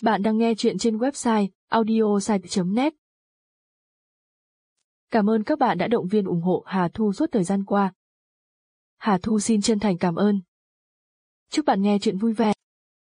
Bạn đang nghe chuyện trên website audiosite.net. Cảm ơn các bạn đã động viên ủng hộ Hà Thu suốt thời gian qua. Hà Thu xin chân thành cảm ơn. Chúc bạn nghe chuyện vui vẻ.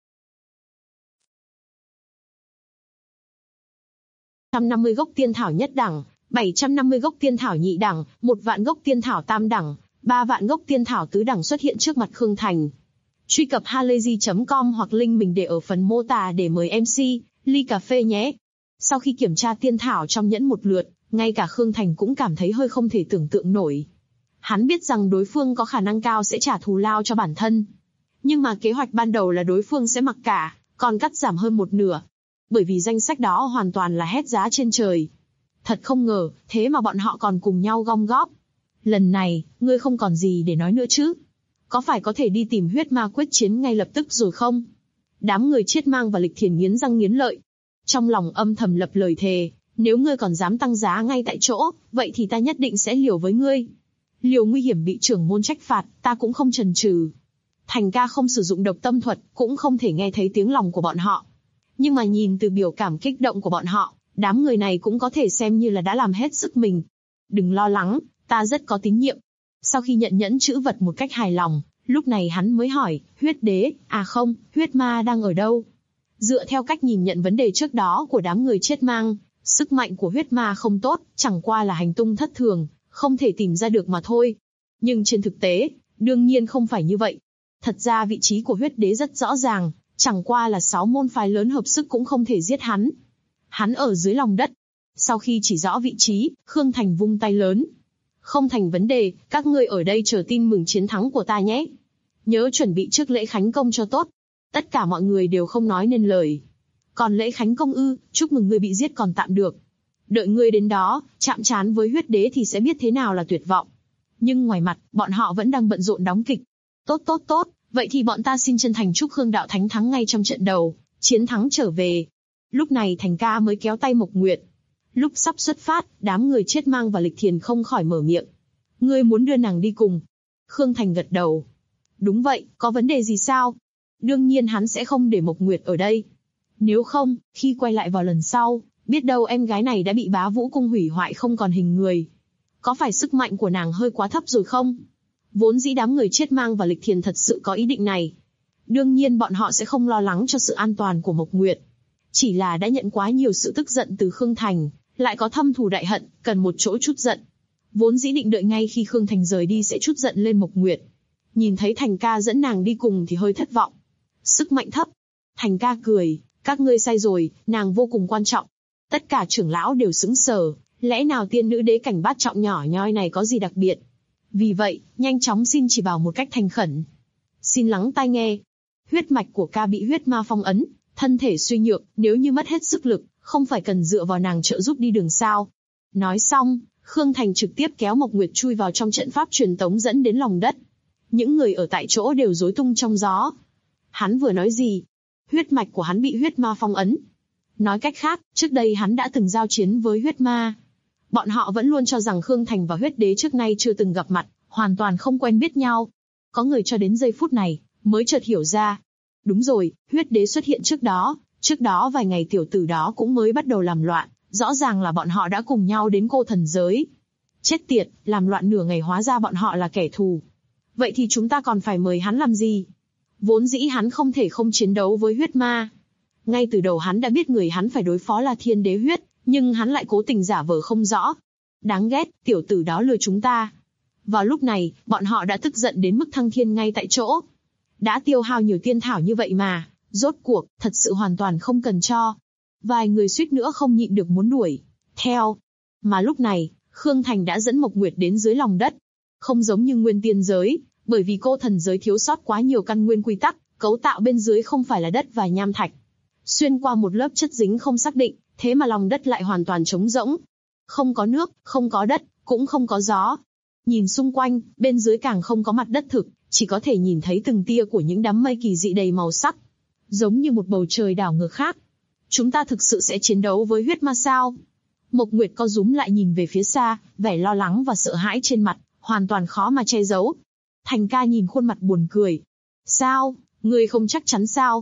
150 gốc tiên thảo nhất đẳng, 750 gốc tiên thảo nhị đẳng, 1 vạn gốc tiên thảo tam đẳng, 3 vạn gốc tiên thảo tứ đẳng xuất hiện trước mặt Khương Thành. Truy cập halayzi.com hoặc link mình để ở phần mô tả để mời MC ly cà phê nhé. Sau khi kiểm tra tiên thảo trong nhẫn một lượt, ngay cả Khương Thành cũng cảm thấy hơi không thể tưởng tượng nổi. Hắn biết rằng đối phương có khả năng cao sẽ trả thù lao cho bản thân. Nhưng mà kế hoạch ban đầu là đối phương sẽ mặc cả, còn cắt giảm hơn một nửa. Bởi vì danh sách đó hoàn toàn là hét giá trên trời. Thật không ngờ, thế mà bọn họ còn cùng nhau gom góp. Lần này, ngươi không còn gì để nói nữa chứ? Có phải có thể đi tìm huyết ma quyết chiến ngay lập tức rồi không? Đám người Chiết Mang và Lịch Thiền nghiến răng nghiến lợi. Trong lòng âm thầm lập lời thề, nếu ngươi còn dám tăng giá ngay tại chỗ, vậy thì ta nhất định sẽ liều với ngươi. Liều nguy hiểm bị trưởng môn trách phạt, ta cũng không chần chừ. Thành ca không sử dụng độc tâm thuật, cũng không thể nghe thấy tiếng lòng của bọn họ. Nhưng mà nhìn từ biểu cảm kích động của bọn họ, đám người này cũng có thể xem như là đã làm hết sức mình. Đừng lo lắng, ta rất có tín nhiệm. Sau khi nhận nhẫn chữ vật một cách hài lòng, lúc này hắn mới hỏi, huyết đế, à không, huyết ma đang ở đâu? Dựa theo cách nhìn nhận vấn đề trước đó của đám người Chiết Mang, sức mạnh của huyết ma không tốt, chẳng qua là hành tung thất thường, không thể tìm ra được mà thôi. Nhưng trên thực tế, đương nhiên không phải như vậy. Thật ra vị trí của huyết đế rất rõ ràng, chẳng qua là 6 môn phái lớn hợp sức cũng không thể giết hắn. Hắn ở dưới lòng đất. Sau khi chỉ rõ vị trí, Khương Thành vung tay lớn. Không thành vấn đề, các ngươi ở đây chờ tin mừng chiến thắng của ta nhé. Nhớ chuẩn bị trước lễ khánh công cho tốt. Tất cả mọi người đều không nói nên lời. Còn lễ khánh công ư, chúc mừng ngươi bị giết còn tạm được. Đợi ngươi đến đó, chạm trán với huyết đế thì sẽ biết thế nào là tuyệt vọng. Nhưng ngoài mặt, bọn họ vẫn đang bận rộn đóng kịch. Tốt, vậy thì bọn ta xin chân thành chúc Khương đạo thánh thắng ngay trong trận đầu, chiến thắng trở về. Lúc này Thành ca mới kéo tay Mộc Nguyệt. Lúc sắp xuất phát, đám người Chiết Mang và Lịch Thiền không khỏi mở miệng. Ngươi muốn đưa nàng đi cùng? Khương Thành gật đầu. Đúng vậy, có vấn đề gì sao? Đương nhiên hắn sẽ không để Mộc Nguyệt ở đây. Nếu không, khi quay lại vào lần sau, biết đâu em gái này đã bị Bá Vũ Cung hủy hoại không còn hình người. Có phải sức mạnh của nàng hơi quá thấp rồi không? Vốn dĩ đám người Chiết Mang và Lịch Thiền thật sự có ý định này. Đương nhiên bọn họ sẽ không lo lắng cho sự an toàn của Mộc Nguyệt. Chỉ là đã nhận quá nhiều sự tức giận từ Khương Thành, lại có thâm thù đại hận, cần một chỗ trút giận. Vốn dĩ định đợi ngay khi Khương Thành rời đi sẽ trút giận lên Mộc Nguyệt. Nhìn thấy Thành ca dẫn nàng đi cùng thì hơi thất vọng. Sức mạnh thấp. Thành ca cười, các ngươi sai rồi, nàng vô cùng quan trọng. Tất cả trưởng lão đều sững sờ, lẽ nào tiên nữ đế cảnh bát trọng nhỏ nhoi này có gì đặc biệt? Vì vậy, nhanh chóng xin chỉ bảo một cách thành khẩn. Xin lắng tai nghe. Huyết mạch của ca bị huyết ma phong ấn, thân thể suy nhược, nếu như mất hết sức lực, không phải cần dựa vào nàng trợ giúp đi đường sao? Nói xong, Khương Thành trực tiếp kéo Mộc Nguyệt chui vào trong trận pháp truyền tống dẫn đến lòng đất. Những người ở tại chỗ đều rối tung trong gió. Hắn vừa nói gì? Huyết mạch của hắn bị huyết ma phong ấn. Nói cách khác, trước đây hắn đã từng giao chiến với huyết ma. Bọn họ vẫn luôn cho rằng Khương Thành và huyết đế trước nay chưa từng gặp mặt, hoàn toàn không quen biết nhau. Có người cho đến giây phút này, mới chợt hiểu ra. Đúng rồi, huyết đế xuất hiện trước đó vài ngày tiểu tử đó cũng mới bắt đầu làm loạn, rõ ràng là bọn họ đã cùng nhau đến cô thần giới. Chết tiệt, làm loạn nửa ngày hóa ra bọn họ là kẻ thù. Vậy thì chúng ta còn phải mời hắn làm gì? Vốn dĩ hắn không thể không chiến đấu với huyết ma. Ngay từ đầu hắn đã biết người hắn phải đối phó là thiên đế huyết, nhưng hắn lại cố tình giả vờ không rõ. Đáng ghét, tiểu tử đó lừa chúng ta. Vào lúc này, bọn họ đã tức giận đến mức thăng thiên ngay tại chỗ. Đã tiêu hao nhiều tiên thảo như vậy mà, rốt cuộc, thật sự hoàn toàn không cần cho. Vài người suýt nữa không nhịn được muốn đuổi theo. Mà lúc này, Khương Thành đã dẫn Mộc Nguyệt đến dưới lòng đất. Không giống như nguyên tiên giới, bởi vì cô thần giới thiếu sót quá nhiều căn nguyên quy tắc, cấu tạo bên dưới không phải là đất và nham thạch. Xuyên qua một lớp chất dính không xác định, thế mà lòng đất lại hoàn toàn trống rỗng. Không có nước, không có đất, cũng không có gió. Nhìn xung quanh, bên dưới càng không có mặt đất thực, chỉ có thể nhìn thấy từng tia của những đám mây kỳ dị đầy màu sắc. Giống như một bầu trời đảo ngược khác. Chúng ta thực sự sẽ chiến đấu với huyết ma sao? Mộc Nguyệt co rúm lại nhìn về phía xa, vẻ lo lắng và sợ hãi trên mặt, hoàn toàn khó mà che giấu. Thành ca nhìn khuôn mặt buồn cười. Sao, ngươi không chắc chắn sao?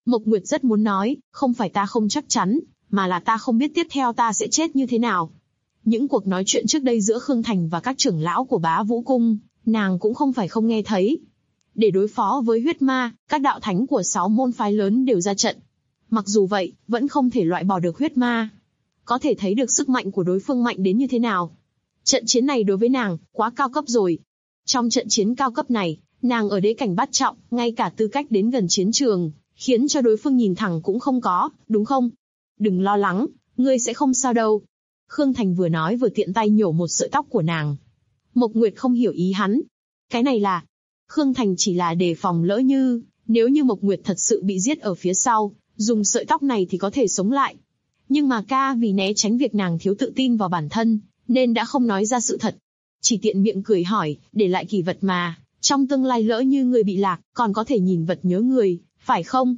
Mộc Nguyệt rất muốn nói, không phải ta không chắc chắn, mà là ta không biết tiếp theo ta sẽ chết như thế nào. Những cuộc nói chuyện trước đây giữa Khương Thành và các trưởng lão của Bá Vũ Cung, nàng cũng không phải không nghe thấy. Để đối phó với huyết ma, các đạo thánh của 6 môn phái lớn đều ra trận. Mặc dù vậy, vẫn không thể loại bỏ được huyết ma. Có thể thấy được sức mạnh của đối phương mạnh đến như thế nào. Trận chiến này đối với nàng, quá cao cấp rồi. Trong trận chiến cao cấp này, nàng ở đế cảnh bát trọng, ngay cả tư cách đến gần chiến trường, khiến cho đối phương nhìn thẳng cũng không có, đúng không? Đừng lo lắng, ngươi sẽ không sao đâu. Khương Thành vừa nói vừa tiện tay nhổ một sợi tóc của nàng. Mộc Nguyệt không hiểu ý hắn. Cái này là... Khương Thành chỉ là đề phòng lỡ như, nếu như Mộc Nguyệt thật sự bị giết ở phía sau, dùng sợi tóc này thì có thể sống lại. Nhưng mà ca vì né tránh việc nàng thiếu tự tin vào bản thân, nên đã không nói ra sự thật. Chỉ tiện miệng cười hỏi, để lại kỳ vật mà, trong tương lai lỡ như người bị lạc, còn có thể nhìn vật nhớ người, phải không?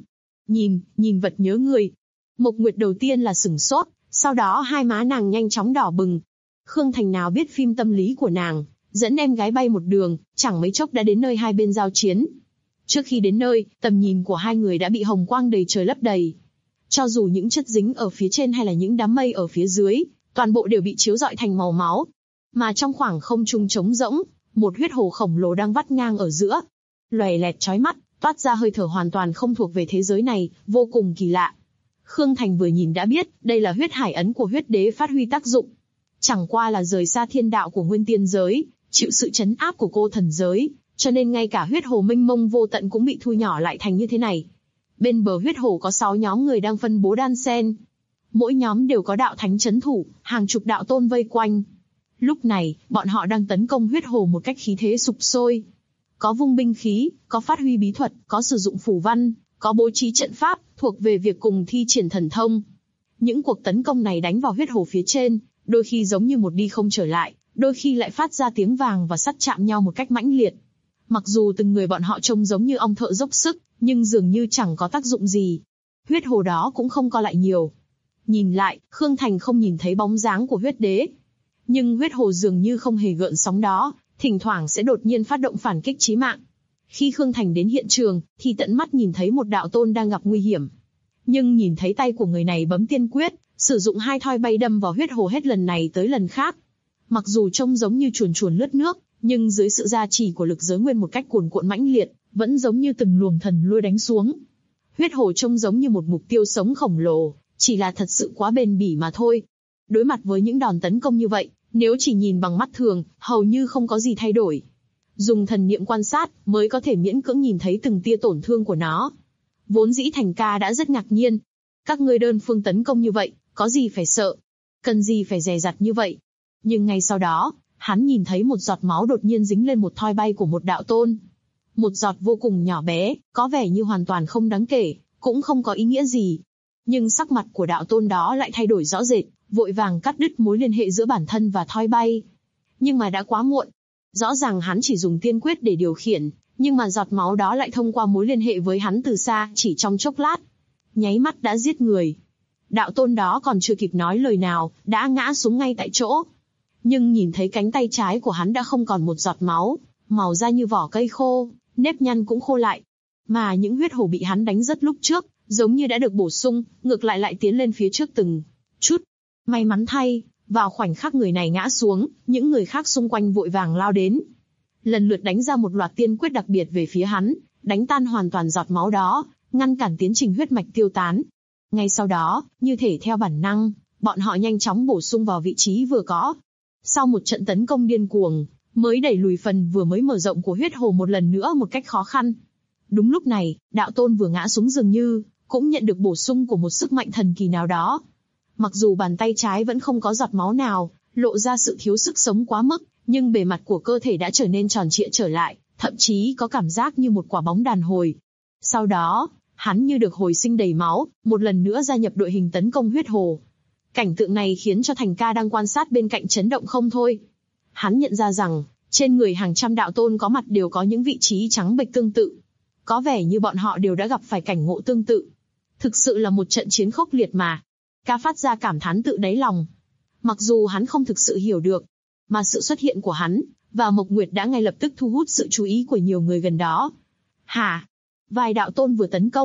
Nhìn vật nhớ người. Mộc Nguyệt đầu tiên là sửng sốt, sau đó hai má nàng nhanh chóng đỏ bừng. Khương Thành nào biết phim tâm lý của nàng, dẫn em gái bay một đường, chẳng mấy chốc đã đến nơi hai bên giao chiến. Trước khi đến nơi, tầm nhìn của hai người đã bị hồng quang đầy trời lấp đầy. Cho dù những chất dính ở phía trên hay là những đám mây ở phía dưới, toàn bộ đều bị chiếu rọi thành màu máu. Mà trong khoảng không trung trống rỗng, một huyết hồ khổng lồ đang vắt ngang ở giữa. Lòe lẹt chói mắt, toát ra hơi thở hoàn toàn không thuộc về thế giới này, vô cùng kỳ lạ. Khương Thành vừa nhìn đã biết, đây là huyết hải ấn của huyết đế phát huy tác dụng. Chẳng qua là rời xa thiên đạo của nguyên tiên giới, chịu sự trấn áp của cô thần giới, cho nên ngay cả huyết hồ mênh mông vô tận cũng bị thu nhỏ lại thành như thế này. Bên bờ huyết hồ có 6 nhóm người đang phân bố đan xen. Mỗi nhóm đều có đạo thánh trấn thủ, hàng chục đạo tôn vây quanh. Lúc này, bọn họ đang tấn công huyết hồ một cách khí thế sục sôi. Có vung binh khí, có phát huy bí thuật, có sử dụng phù văn, có bố trí trận pháp, thuộc về việc cùng thi triển thần thông. Những cuộc tấn công này đánh vào huyết hồ phía trên, đôi khi giống như một đi không trở lại, đôi khi lại phát ra tiếng vàng và sắt chạm nhau một cách mãnh liệt. Mặc dù từng người bọn họ trông giống như ong thợ dốc sức, nhưng dường như chẳng có tác dụng gì. Huyết hồ đó cũng không co lại nhiều. Nhìn lại, Khương Thành không nhìn thấy bóng dáng của huyết đế. Nhưng huyết hồ dường như không hề gợn sóng đó, thỉnh thoảng sẽ đột nhiên phát động phản kích chí mạng. Khi Khương Thành đến hiện trường, thì tận mắt nhìn thấy một đạo tôn đang gặp nguy hiểm. Nhưng nhìn thấy tay của người này bấm tiên quyết, sử dụng 2 thoi bay đâm vào huyết hồ hết lần này tới lần khác. Mặc dù trông giống như chuồn chuồn lướt nước, nhưng dưới sự gia trì của lực giới nguyên một cách cuồn cuộn mãnh liệt, vẫn giống như từng luồng thần lôi đánh xuống. Huyết hồ trông giống như một mục tiêu sống khổng lồ, chỉ là thật sự quá bền bỉ mà thôi. Đối mặt với những đòn tấn công như vậy, nếu chỉ nhìn bằng mắt thường, hầu như không có gì thay đổi. Dùng thần niệm quan sát, mới có thể miễn cưỡng nhìn thấy từng tia tổn thương của nó. Vốn dĩ Thành Ca đã rất ngạc nhiên. Các ngươi đơn phương tấn công như vậy, có gì phải sợ? Cần gì phải dè dặt như vậy? Nhưng ngay sau đó, hắn nhìn thấy một giọt máu đột nhiên dính lên một thoi bay của một đạo tôn. Một giọt vô cùng nhỏ bé, có vẻ như hoàn toàn không đáng kể, cũng không có ý nghĩa gì. Nhưng sắc mặt của đạo tôn đó lại thay đổi rõ rệt, vội vàng cắt đứt mối liên hệ giữa bản thân và thoi bay. Nhưng mà đã quá muộn. Rõ ràng hắn chỉ dùng tiên quyết để điều khiển, nhưng mà giọt máu đó lại thông qua mối liên hệ với hắn từ xa, chỉ trong chốc lát. Nháy mắt đã giết người. Đạo tôn đó còn chưa kịp nói lời nào, đã ngã xuống ngay tại chỗ. Nhưng nhìn thấy cánh tay trái của hắn đã không còn một giọt máu, màu da như vỏ cây khô, nếp nhăn cũng khô lại. Mà những huyết hổ bị hắn đánh rất lúc trước, giống như đã được bổ sung, ngược lại tiến lên phía trước từng chút. May mắn thay, vào khoảnh khắc người này ngã xuống, những người khác xung quanh vội vàng lao đến. Lần lượt đánh ra một loạt tiên quyết đặc biệt về phía hắn, đánh tan hoàn toàn giọt máu đó, ngăn cản tiến trình huyết mạch tiêu tán. Ngay sau đó, như thể theo bản năng, bọn họ nhanh chóng bổ sung vào vị trí vừa có. Sau một trận tấn công điên cuồng, mới đẩy lùi phần vừa mới mở rộng của huyết hồ một lần nữa một cách khó khăn. Đúng lúc này, đạo tôn vừa ngã xuống dường như cũng nhận được bổ sung của một sức mạnh thần kỳ nào đó. Mặc dù bàn tay trái vẫn không có giọt máu nào, lộ ra sự thiếu sức sống quá mức, nhưng bề mặt của cơ thể đã trở nên tròn trịa trở lại, thậm chí có cảm giác như một quả bóng đàn hồi. Sau đó, hắn như được hồi sinh đầy máu, một lần nữa gia nhập đội hình tấn công huyết hồ. Cảnh tượng này khiến cho Thành Ca đang quan sát bên cạnh chấn động không thôi. Hắn nhận ra rằng, trên người hàng trăm đạo tôn có mặt đều có những vị trí trắng bệch tương tự. Có vẻ như bọn họ đều đã gặp phải cảnh ngộ tương tự. Thực sự là một trận chiến khốc liệt mà. Ca phát ra cảm thán tự đáy lòng. Mặc dù hắn không thực sự hiểu được, mà sự xuất hiện của hắn và Mộc Nguyệt đã ngay lập tức thu hút sự chú ý của nhiều người gần đó. Hả? Vài đạo tôn vừa tấn công,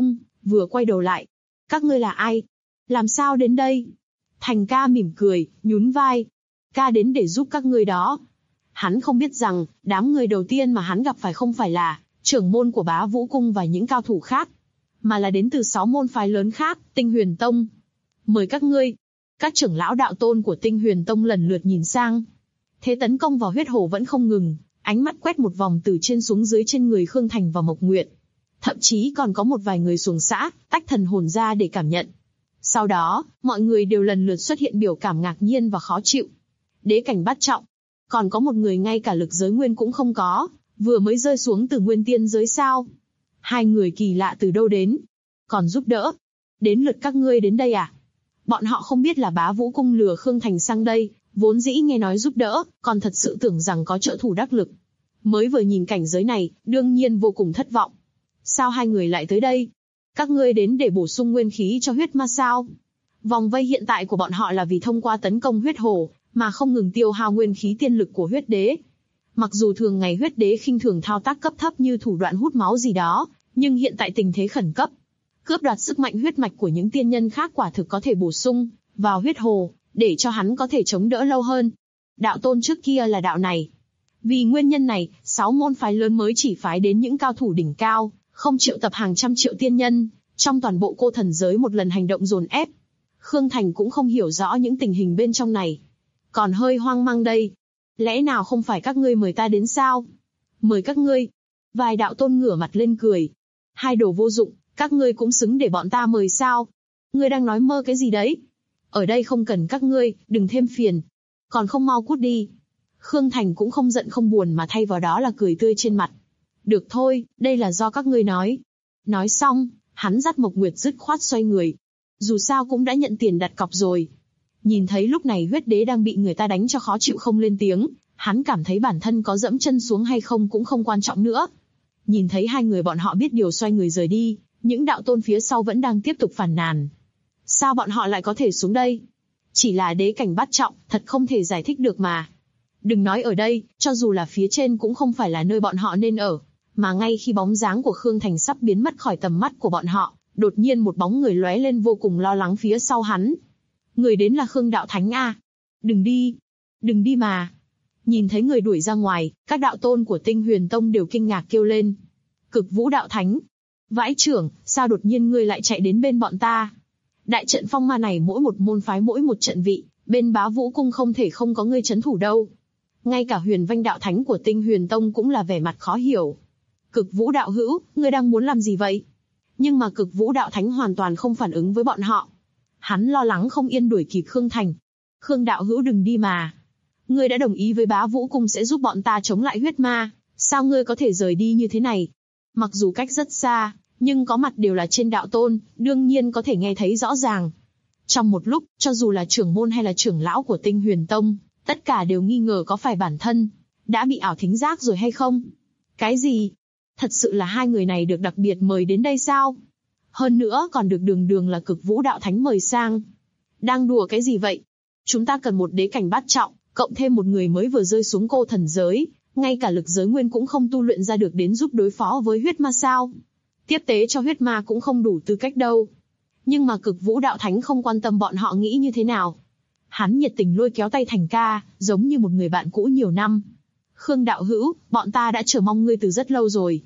vừa quay đầu lại. Các ngươi là ai? Làm sao đến đây? Thành ca mỉm cười, nhún vai. Ca đến để giúp các ngươi đó. Hắn không biết rằng, đám người đầu tiên mà hắn gặp phải không phải là trưởng môn của Bá Vũ Cung và những cao thủ khác, mà là đến từ 6 môn phái lớn khác, Tinh Huyền Tông. Mời các ngươi. Các trưởng lão đạo tôn của Tinh Huyền Tông lần lượt nhìn sang. Thế tấn công vào huyết hồ vẫn không ngừng, ánh mắt quét một vòng từ trên xuống dưới trên người Khương Thành và Mộc Nguyệt. Thậm chí còn có một vài người xuồng xã, tách thần hồn ra để cảm nhận. Sau đó, mọi người đều lần lượt xuất hiện biểu cảm ngạc nhiên và khó chịu. Đế cảnh bát trọng. Còn có một người ngay cả lực giới nguyên cũng không có, vừa mới rơi xuống từ nguyên tiên giới sao. 2 người kỳ lạ từ đâu đến? Còn giúp đỡ. Đến lượt các ngươi đến đây à? Bọn họ không biết là Bá Vũ Cung lừa Khương Thành sang đây, vốn dĩ nghe nói giúp đỡ, còn thật sự tưởng rằng có trợ thủ đắc lực. Mới vừa nhìn cảnh giới này, đương nhiên vô cùng thất vọng. Sao 2 người lại tới đây? Các ngươi đến để bổ sung nguyên khí cho huyết ma sao? Vòng vây hiện tại của bọn họ là vì thông qua tấn công huyết hồ, mà không ngừng tiêu hao nguyên khí tiên lực của huyết đế. Mặc dù thường ngày huyết đế khinh thường thao tác cấp thấp như thủ đoạn hút máu gì đó, nhưng hiện tại tình thế khẩn cấp. Cướp đoạt sức mạnh huyết mạch của những tiên nhân khác quả thực có thể bổ sung vào huyết hồ, để cho hắn có thể chống đỡ lâu hơn. Đạo tôn trước kia là đạo này. Vì nguyên nhân này, 6 môn phái lớn mới chỉ phái đến những cao thủ đỉnh cao, không triệu tập hàng trăm triệu tiên nhân, trong toàn bộ cô thần giới một lần hành động dồn ép. Khương Thành cũng không hiểu rõ những tình hình bên trong này. Còn hơi hoang mang đây. Lẽ nào không phải các ngươi mời ta đến sao? Mời các ngươi. Vài đạo tôn ngửa mặt lên cười. 2 đồ vô dụng, các ngươi cũng xứng để bọn ta mời sao? Ngươi đang nói mơ cái gì đấy? Ở đây không cần các ngươi, đừng thêm phiền. Còn không mau cút đi. Khương Thành cũng không giận không buồn mà thay vào đó là cười tươi trên mặt. Được thôi, đây là do các ngươi nói. Nói xong, hắn dắt Mộc Nguyệt dứt khoát xoay người. Dù sao cũng đã nhận tiền đặt cọc rồi. Nhìn thấy lúc này huyết đế đang bị người ta đánh cho khó chịu không lên tiếng, hắn cảm thấy bản thân có dẫm chân xuống hay không cũng không quan trọng nữa. Nhìn thấy 2 người bọn họ biết điều xoay người rời đi, những đạo tôn phía sau vẫn đang tiếp tục phàn nàn. Sao bọn họ lại có thể xuống đây? Chỉ là đế cảnh bát trọng, thật không thể giải thích được mà. Đừng nói ở đây, cho dù là phía trên cũng không phải là nơi bọn họ nên ở. Mà ngay khi bóng dáng của Khương Thành sắp biến mất khỏi tầm mắt của bọn họ, đột nhiên một bóng người lóe lên vô cùng lo lắng phía sau hắn. Người đến là Khương Đạo Thánh à? Đừng đi! Đừng đi mà! Nhìn thấy người đuổi ra ngoài, các đạo tôn của Tinh Huyền Tông đều kinh ngạc kêu lên. Cực Vũ Đạo Thánh! Vãi trưởng, sao đột nhiên ngươi lại chạy đến bên bọn ta? Đại trận phong ma này mỗi một môn phái mỗi một trận vị, bên Bá Vũ Cung không thể không có ngươi trấn thủ đâu. Ngay cả Huyền Vanh Đạo Thánh của Tinh Huyền Tông cũng là vẻ mặt khó hiểu. Cực Vũ Đạo Hữu, ngươi đang muốn làm gì vậy? Nhưng mà Cực Vũ Đạo Thánh hoàn toàn không phản ứng với bọn họ. Hắn lo lắng không yên đuổi kịp Khương Thành. Khương Đạo Hữu đừng đi mà. Ngươi đã đồng ý với Bá Vũ Cung sẽ giúp bọn ta chống lại huyết ma, sao ngươi có thể rời đi như thế này? Mặc dù cách rất xa, nhưng có mặt đều là trên đạo tôn, đương nhiên có thể nghe thấy rõ ràng. Trong một lúc, cho dù là trưởng môn hay là trưởng lão của Tinh Huyền Tông, tất cả đều nghi ngờ có phải bản thân đã bị ảo thính giác rồi hay không? Cái gì? Thật sự là 2 người này được đặc biệt mời đến đây sao? Hơn nữa còn được đường đường là Cực Vũ Đạo Thánh mời sang. Đang đùa cái gì vậy? Chúng ta cần một đế cảnh bát trọng, cộng thêm một người mới vừa rơi xuống cô thần giới, ngay cả lực giới nguyên cũng không tu luyện ra được đến giúp đối phó với huyết ma sao? Tiếp tế cho huyết ma cũng không đủ tư cách đâu. Nhưng mà Cực Vũ Đạo Thánh không quan tâm bọn họ nghĩ như thế nào. Hắn nhiệt tình lôi kéo tay Thành ca, giống như một người bạn cũ nhiều năm. Khương Đạo Hữu, bọn ta đã chờ mong ngươi từ rất lâu rồi.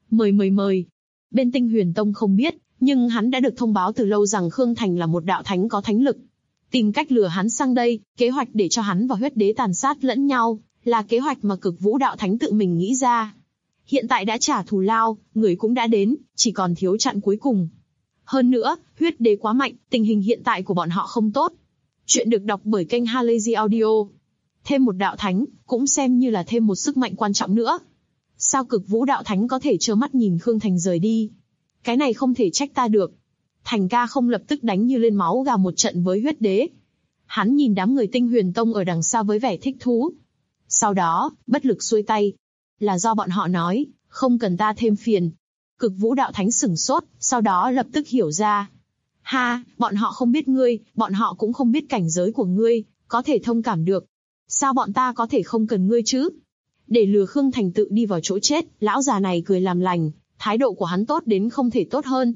Mời. Bên Tinh Huyền Tông không biết, nhưng hắn đã được thông báo từ lâu rằng Khương Thành là một đạo thánh có thánh lực. Tìm cách lừa hắn sang đây, kế hoạch để cho hắn và huyết đế tàn sát lẫn nhau, là kế hoạch mà Cực Vũ Đạo Thánh tự mình nghĩ ra. Hiện tại đã trả thù lao, người cũng đã đến, chỉ còn thiếu chặn cuối cùng. Hơn nữa, huyết đế quá mạnh, tình hình hiện tại của bọn họ không tốt. Chuyện được đọc bởi kênh Halazy Audio. Thêm một đạo thánh, cũng xem như là thêm một sức mạnh quan trọng nữa. Sao Cực Vũ Đạo Thánh có thể trơ mắt nhìn Khương Thành rời đi? Cái này không thể trách ta được. Thành ca không lập tức đánh như lên máu gà một trận với huyết đế. Hắn nhìn đám người Tinh Huyền Tông ở đằng xa với vẻ thích thú. Sau đó, bất lực xuôi tay. Là do bọn họ nói, không cần ta thêm phiền. Cực Vũ Đạo Thánh sửng sốt, sau đó lập tức hiểu ra. Ha, bọn họ không biết ngươi, bọn họ cũng không biết cảnh giới của ngươi, có thể thông cảm được. Sao bọn ta có thể không cần ngươi chứ? Để lừa Khương Thành tự đi vào chỗ chết, lão già này cười làm lành, thái độ của hắn tốt đến không thể tốt hơn.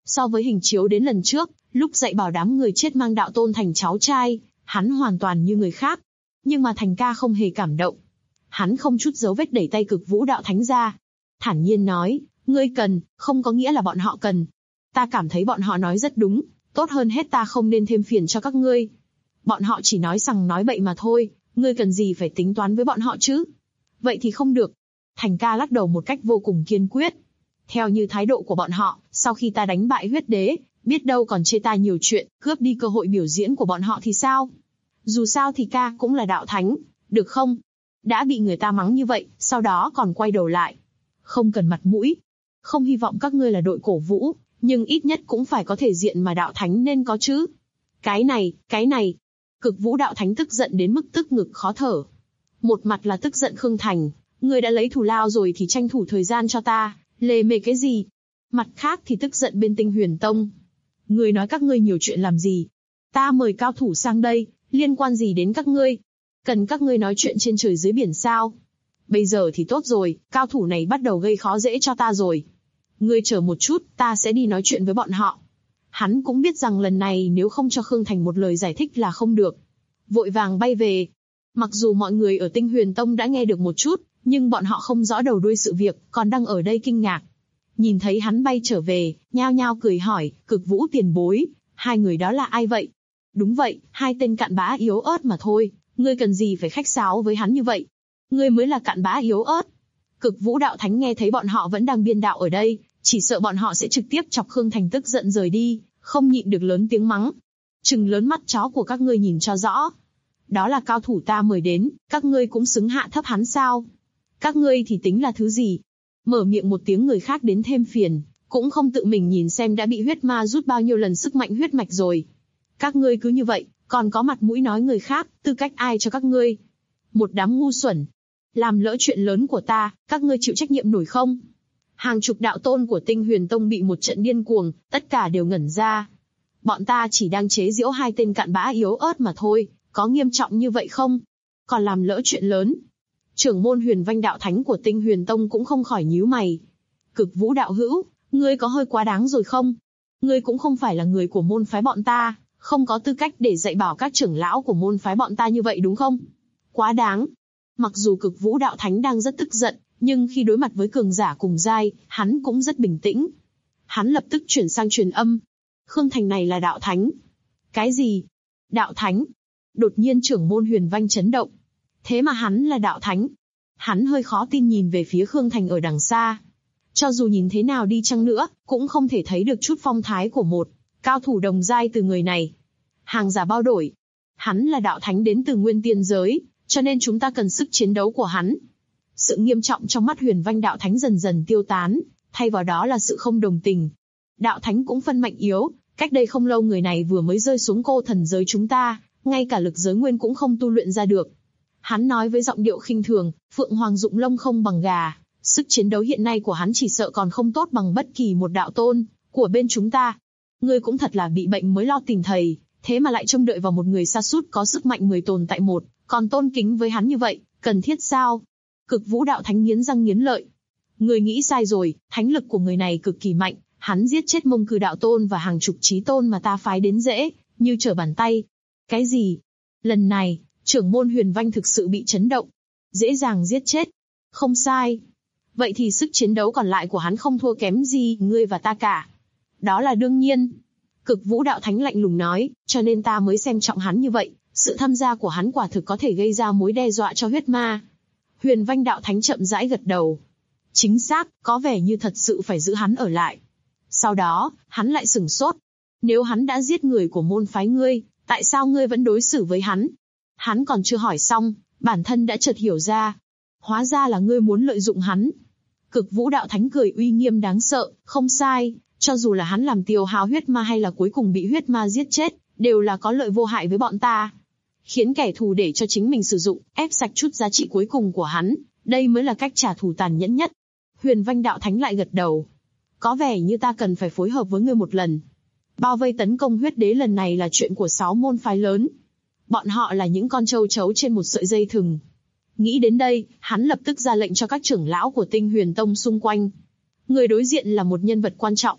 So với hình chiếu đến lần trước, lúc dạy bảo đám người chết mang đạo tôn thành cháu trai, hắn hoàn toàn như người khác. Nhưng mà Thành ca không hề cảm động. Hắn không chút dấu vết đẩy tay Cực Vũ đạo thánh ra. Thản nhiên nói, ngươi cần, không có nghĩa là bọn họ cần. Ta cảm thấy bọn họ nói rất đúng, tốt hơn hết ta không nên thêm phiền cho các ngươi. Bọn họ chỉ nói sằng nói bậy mà thôi, ngươi cần gì phải tính toán với bọn họ chứ? Vậy thì không được. Thành ca lắc đầu một cách vô cùng kiên quyết. Theo như thái độ của bọn họ, sau khi ta đánh bại huyết đế, biết đâu còn chê ta nhiều chuyện, cướp đi cơ hội biểu diễn của bọn họ thì sao? Dù sao thì ca cũng là đạo thánh, được không? Đã bị người ta mắng như vậy, sau đó còn quay đầu lại. Không cần mặt mũi. Không hy vọng các ngươi là đội cổ vũ, nhưng ít nhất cũng phải có thể diện mà đạo thánh nên có chứ. Cái này. Cực Vũ đạo thánh tức giận đến mức tức ngực khó thở. Một mặt là tức giận Khương Thành, ngươi đã lấy thù lao rồi thì tranh thủ thời gian cho ta, lề mề cái gì? Mặt khác thì tức giận bên Tinh Huyền Tông. Ngươi nói các ngươi nhiều chuyện làm gì? Ta mời cao thủ sang đây, liên quan gì đến các ngươi? Cần các ngươi nói chuyện trên trời dưới biển sao? Bây giờ thì tốt rồi, cao thủ này bắt đầu gây khó dễ cho ta rồi. Ngươi chờ một chút, ta sẽ đi nói chuyện với bọn họ. Hắn cũng biết rằng lần này nếu không cho Khương Thành một lời giải thích là không được. Vội vàng bay về. Mặc dù mọi người ở Tinh Huyền Tông đã nghe được một chút, nhưng bọn họ không rõ đầu đuôi sự việc, còn đang ở đây kinh ngạc. Nhìn thấy hắn bay trở về, nhao nhao cười hỏi, Cực Vũ tiền bối, hai người đó là ai vậy? Đúng vậy, hai tên cặn bã yếu ớt mà thôi, ngươi cần gì phải khách sáo với hắn như vậy? Ngươi mới là cặn bã yếu ớt. Cực Vũ đạo thánh nghe thấy bọn họ vẫn đang biên đạo ở đây, chỉ sợ bọn họ sẽ trực tiếp chọc Khương Thành tức giận rời đi, không nhịn được lớn tiếng mắng. Trừng lớn mắt chó của các ngươi nhìn cho rõ. Đó là cao thủ ta mời đến, các ngươi cũng xứng hạ thấp hắn sao? Các ngươi thì tính là thứ gì? Mở miệng một tiếng người khác đến thêm phiền, cũng không tự mình nhìn xem đã bị huyết ma rút bao nhiêu lần sức mạnh huyết mạch rồi. Các ngươi cứ như vậy, còn có mặt mũi nói người khác, tư cách ai cho các ngươi? Một đám ngu xuẩn. Làm lỡ chuyện lớn của ta, các ngươi chịu trách nhiệm nổi không? Hàng chục đạo tôn của Tinh Huyền Tông bị một trận điên cuồng, tất cả đều ngẩn ra. Bọn ta chỉ đang chế giễu hai tên cặn bã yếu ớt mà thôi, có nghiêm trọng như vậy không? Còn làm lỡ chuyện lớn. Trưởng môn Huyền Vanh đạo thánh của Tinh Huyền Tông cũng không khỏi nhíu mày. Cực Vũ đạo hữu, ngươi có hơi quá đáng rồi không? Ngươi cũng không phải là người của môn phái bọn ta, không có tư cách để dạy bảo các trưởng lão của môn phái bọn ta như vậy đúng không? Quá đáng. Mặc dù Cực Vũ đạo thánh đang rất tức giận, nhưng khi đối mặt với cường giả cùng giai, hắn cũng rất bình tĩnh. Hắn lập tức chuyển sang truyền âm. Khương Thành này là đạo thánh. Cái gì? Đạo thánh? Đột nhiên trưởng môn Huyền Vanh chấn động. Thế mà hắn là đạo thánh. Hắn hơi khó tin nhìn về phía Khương Thành ở đằng xa. Cho dù nhìn thế nào đi chăng nữa, cũng không thể thấy được chút phong thái của một cao thủ đồng giai từ người này. Hàng giả bao đổi. Hắn là đạo thánh đến từ nguyên tiên giới, cho nên chúng ta cần sức chiến đấu của hắn. Sự nghiêm trọng trong mắt Huyền Vanh đạo thánh dần dần tiêu tán, thay vào đó là sự không đồng tình. Đạo thánh cũng phân mạnh yếu, cách đây không lâu người này vừa mới rơi xuống cô thần giới chúng ta, ngay cả lực giới nguyên cũng không tu luyện ra được. Hắn nói với giọng điệu khinh thường, phượng hoàng dụng lông không bằng gà, sức chiến đấu hiện nay của hắn chỉ sợ còn không tốt bằng bất kỳ một đạo tôn của bên chúng ta. Ngươi cũng thật là bị bệnh mới lo tìm thầy, thế mà lại trông đợi vào một người sa sút có sức mạnh 10 tồn tại một, còn tôn kính với hắn như vậy, cần thiết sao? Cực Vũ đạo thánh nghiến răng nghiến lợi. Người nghĩ sai rồi, thánh lực của người này cực kỳ mạnh, hắn giết chết Mông Cừ đạo tôn và hàng chục chí tôn mà ta phái đến dễ như trở bàn tay. Cái gì? Lần này, trưởng môn Huyền Vanh thực sự bị chấn động. Dễ dàng giết chết. Không sai. Vậy thì sức chiến đấu còn lại của hắn không thua kém gì ngươi và ta cả. Đó là đương nhiên. Cực Vũ đạo thánh lạnh lùng nói, cho nên ta mới xem trọng hắn như vậy. Sự tham gia của hắn quả thực có thể gây ra mối đe dọa cho huyết ma. Huyền Vanh đạo thánh chậm rãi gật đầu. Chính xác, có vẻ như thật sự phải giữ hắn ở lại. Sau đó, hắn lại sửng sốt. Nếu hắn đã giết người của môn phái ngươi, tại sao ngươi vẫn đối xử với hắn? Hắn còn chưa hỏi xong, bản thân đã chợt hiểu ra. Hóa ra là ngươi muốn lợi dụng hắn. Cực Vũ đạo thánh cười uy nghiêm đáng sợ, không sai, cho dù là hắn làm tiêu hao huyết ma hay là cuối cùng bị huyết ma giết chết, đều là có lợi vô hại với bọn ta. Khiến kẻ thù để cho chính mình sử dụng, ép sạch chút giá trị cuối cùng của hắn, đây mới là cách trả thù tàn nhẫn nhất. Huyền Vanh đạo thánh lại gật đầu. Có vẻ như ta cần phải phối hợp với ngươi một lần. Bao vây tấn công huyết đế lần này là chuyện của 6 môn phái lớn. Bọn họ là những con châu chấu trên một sợi dây thừng. Nghĩ đến đây, hắn lập tức ra lệnh cho các trưởng lão của Tinh Huyền Tông xung quanh. Người đối diện là một nhân vật quan trọng.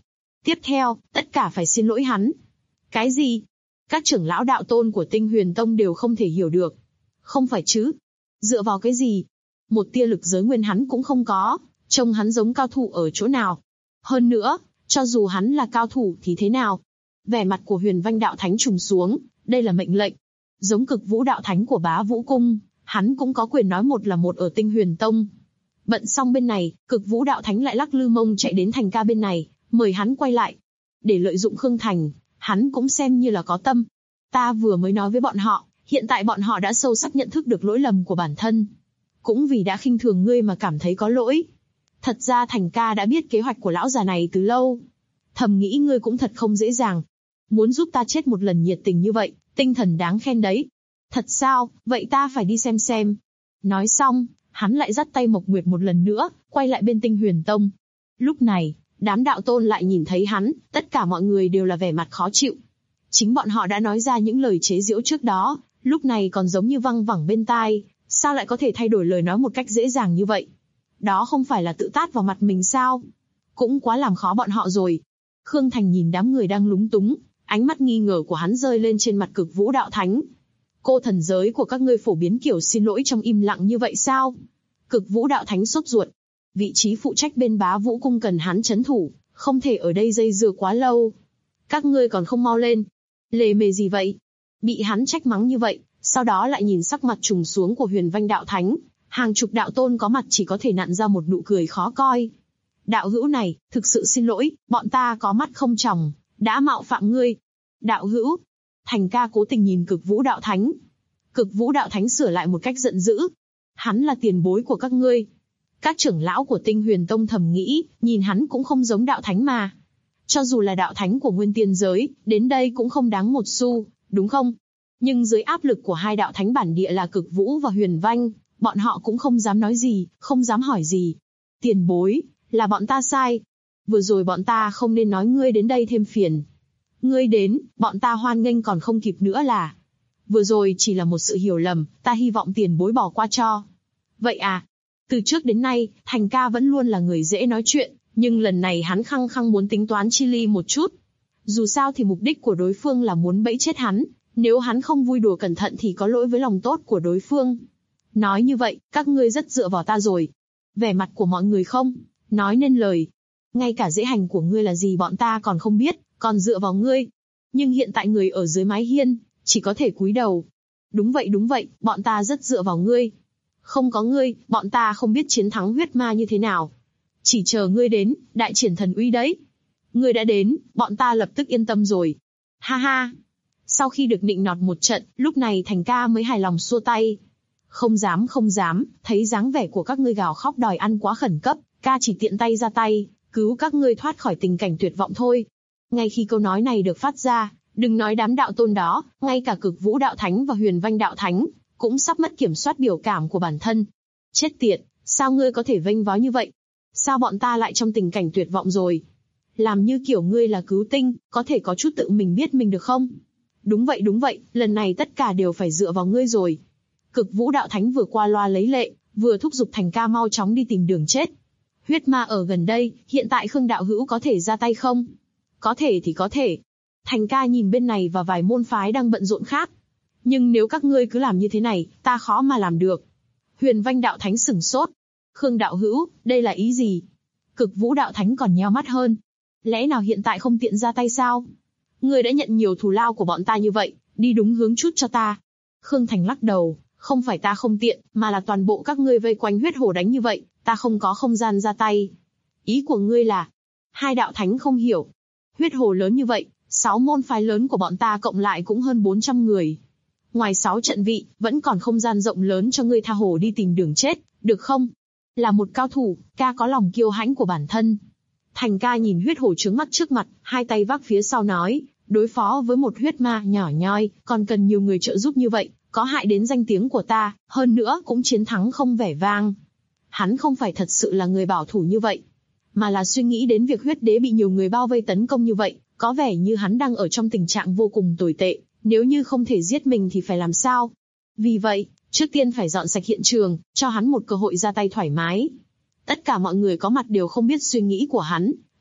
Tiếp theo, tất cả phải xin lỗi hắn. Cái gì? Các trưởng lão đạo tôn của Tinh Huyền Tông đều không thể hiểu được. Không phải chứ? Dựa vào cái gì? Một tia lực giới nguyên hắn cũng không có, trông hắn giống cao thủ ở chỗ nào. Hơn nữa, cho dù hắn là cao thủ thì thế nào? Vẻ mặt của Huyền Vanh đạo thánh trùng xuống, đây là mệnh lệnh. Giống Cực Vũ đạo thánh của Bá Vũ Cung, hắn cũng có quyền nói một là một ở Tinh Huyền Tông. Bận xong bên này, Cực Vũ đạo thánh lại lắc lư mông chạy đến Thành Ca bên này, mời hắn quay lại. Để lợi dụng Khương Thành, hắn cũng xem như là có tâm. Ta vừa mới nói với bọn họ, hiện tại bọn họ đã sâu sắc nhận thức được lỗi lầm của bản thân. Cũng vì đã khinh thường ngươi mà cảm thấy có lỗi. Thật ra Thành Ca đã biết kế hoạch của lão già này từ lâu. Thầm nghĩ ngươi cũng thật không dễ dàng. Muốn giúp ta chết một lần nhiệt tình như vậy, tinh thần đáng khen đấy. Thật sao, vậy ta phải đi xem. Nói xong, hắn lại dắt tay Mộc Nguyệt một lần nữa, quay lại bên Tinh Huyền Tông. Lúc này, đám đạo tôn lại nhìn thấy hắn, tất cả mọi người đều là vẻ mặt khó chịu. Chính bọn họ đã nói ra những lời chế giễu trước đó, lúc này còn giống như văng vẳng bên tai, sao lại có thể thay đổi lời nói một cách dễ dàng như vậy? Đó không phải là tự tát vào mặt mình sao? Cũng quá làm khó bọn họ rồi. Khương Thành nhìn đám người đang lúng túng, ánh mắt nghi ngờ của hắn rơi lên trên mặt Cực Vũ đạo thánh. Cô thần giới của các ngươi phổ biến kiểu xin lỗi trong im lặng như vậy sao? Cực Vũ đạo thánh sốt ruột. Vị trí phụ trách bên Bá Vũ Cung cần hắn trấn thủ, không thể ở đây dây dưa quá lâu. Các ngươi còn không mau lên. Lề mề gì vậy? Bị hắn trách mắng như vậy, sau đó lại nhìn sắc mặt trùng xuống của Huyền Vanh đạo thánh, hàng chục đạo tôn có mặt chỉ có thể nặn ra một nụ cười khó coi. Đạo hữu này, thực sự xin lỗi, bọn ta có mắt không tròng, đã mạo phạm ngươi. Đạo hữu. Thành Ca cố tình nhìn Cực Vũ đạo thánh. Cực Vũ đạo thánh sửa lại một cách giận dữ. Hắn là tiền bối của các ngươi. Các trưởng lão của Tinh Huyền Tông thầm nghĩ, nhìn hắn cũng không giống đạo thánh mà. Cho dù là đạo thánh của Nguyên Tiên giới, đến đây cũng không đáng một xu, đúng không? Nhưng dưới áp lực của hai đạo thánh bản địa là Cực Vũ và Huyền Vanh, bọn họ cũng không dám nói gì, không dám hỏi gì. Tiền bối, là bọn ta sai. Vừa rồi bọn ta không nên nói ngươi đến đây thêm phiền. Ngươi đến, bọn ta hoan nghênh còn không kịp nữa là. Vừa rồi chỉ là một sự hiểu lầm, ta hy vọng tiền bối bỏ qua cho. Vậy à? Từ trước đến nay, Thành Ca vẫn luôn là người dễ nói chuyện, nhưng lần này hắn khăng khăng muốn tính toán chi ly một chút. Dù sao thì mục đích của đối phương là muốn bẫy chết hắn, nếu hắn không vui đùa cẩn thận thì có lỗi với lòng tốt của đối phương. Nói như vậy, các ngươi rất dựa vào ta rồi. Vẻ mặt của mọi người không nói nên lời. Ngay cả dễ hành của ngươi là gì bọn ta còn không biết, còn dựa vào ngươi. Nhưng hiện tại người ở dưới mái hiên, chỉ có thể cúi đầu. Đúng vậy, bọn ta rất dựa vào ngươi. Không có ngươi, bọn ta không biết chiến thắng huyết ma như thế nào. Chỉ chờ ngươi đến, đại triển thần uy đấy. Ngươi đã đến, bọn ta lập tức yên tâm rồi. Ha ha. Sau khi được nịnh nọt một trận, lúc này Thành Ca mới hài lòng xua tay. Không dám, thấy dáng vẻ của các ngươi gào khóc đòi ăn quá khẩn cấp, ca chỉ tiện tay ra tay, cứu các ngươi thoát khỏi tình cảnh tuyệt vọng thôi. Ngay khi câu nói này được phát ra, đừng nói đám đạo tôn đó, ngay cả Cực Vũ đạo thánh và Huyền Vanh đạo thánh, cũng sắp mất kiểm soát biểu cảm của bản thân. Chết tiệt, sao ngươi có thể vênh váo như vậy? Sao bọn ta lại trong tình cảnh tuyệt vọng rồi? Làm như kiểu ngươi là cứu tinh, có thể có chút tự mình biết mình được không? Đúng vậy, lần này tất cả đều phải dựa vào ngươi rồi. Cực Vũ đạo thánh vừa qua loa lấy lệ, vừa thúc giục Thành Ca mau chóng đi tìm đường chết. Huyết ma ở gần đây, hiện tại Khương đạo hữu có thể ra tay không? Có thể thì có thể. Thành Ca nhìn bên này và vài môn phái đang bận rộn khác. Nhưng nếu các ngươi cứ làm như thế này, ta khó mà làm được. Huyền Vanh đạo thánh sửng sốt. Khương đạo hữu, đây là ý gì? Cực Vũ đạo thánh còn nheo mắt hơn. Lẽ nào hiện tại không tiện ra tay sao? Ngươi đã nhận nhiều thù lao của bọn ta như vậy, đi đúng hướng chút cho ta. Khương Thành lắc đầu, không phải ta không tiện, mà là toàn bộ các ngươi vây quanh huyết hồ đánh như vậy, ta không có không gian ra tay. Ý của ngươi là? Hai đạo thánh không hiểu. Huyết hồ lớn như vậy, 6 môn phái lớn của bọn ta cộng lại cũng hơn 400 người. Ngoài 6 trận vị, vẫn còn không gian rộng lớn cho ngươi tha hồ đi tìm đường chết, được không? Là một cao thủ, ca có lòng kiêu hãnh của bản thân. Thành Ca nhìn huyết hổ trướng mắt trước mặt, hai tay vác phía sau nói, đối phó với một huyết ma nhỏ nhoi, còn cần nhiều người trợ giúp như vậy, có hại đến danh tiếng của ta, hơn nữa cũng chiến thắng không vẻ vang. Hắn không phải thật sự là người bảo thủ như vậy, mà là suy nghĩ đến việc huyết đế bị nhiều người bao vây tấn công như vậy, có vẻ như hắn đang ở trong tình trạng vô cùng tồi tệ, nếu như không thể giết mình thì phải làm sao? Vì vậy, trước tiên phải dọn sạch hiện trường, cho hắn một cơ hội ra tay thoải mái. Tất cả mọi người có mặt đều không biết suy nghĩ của hắn,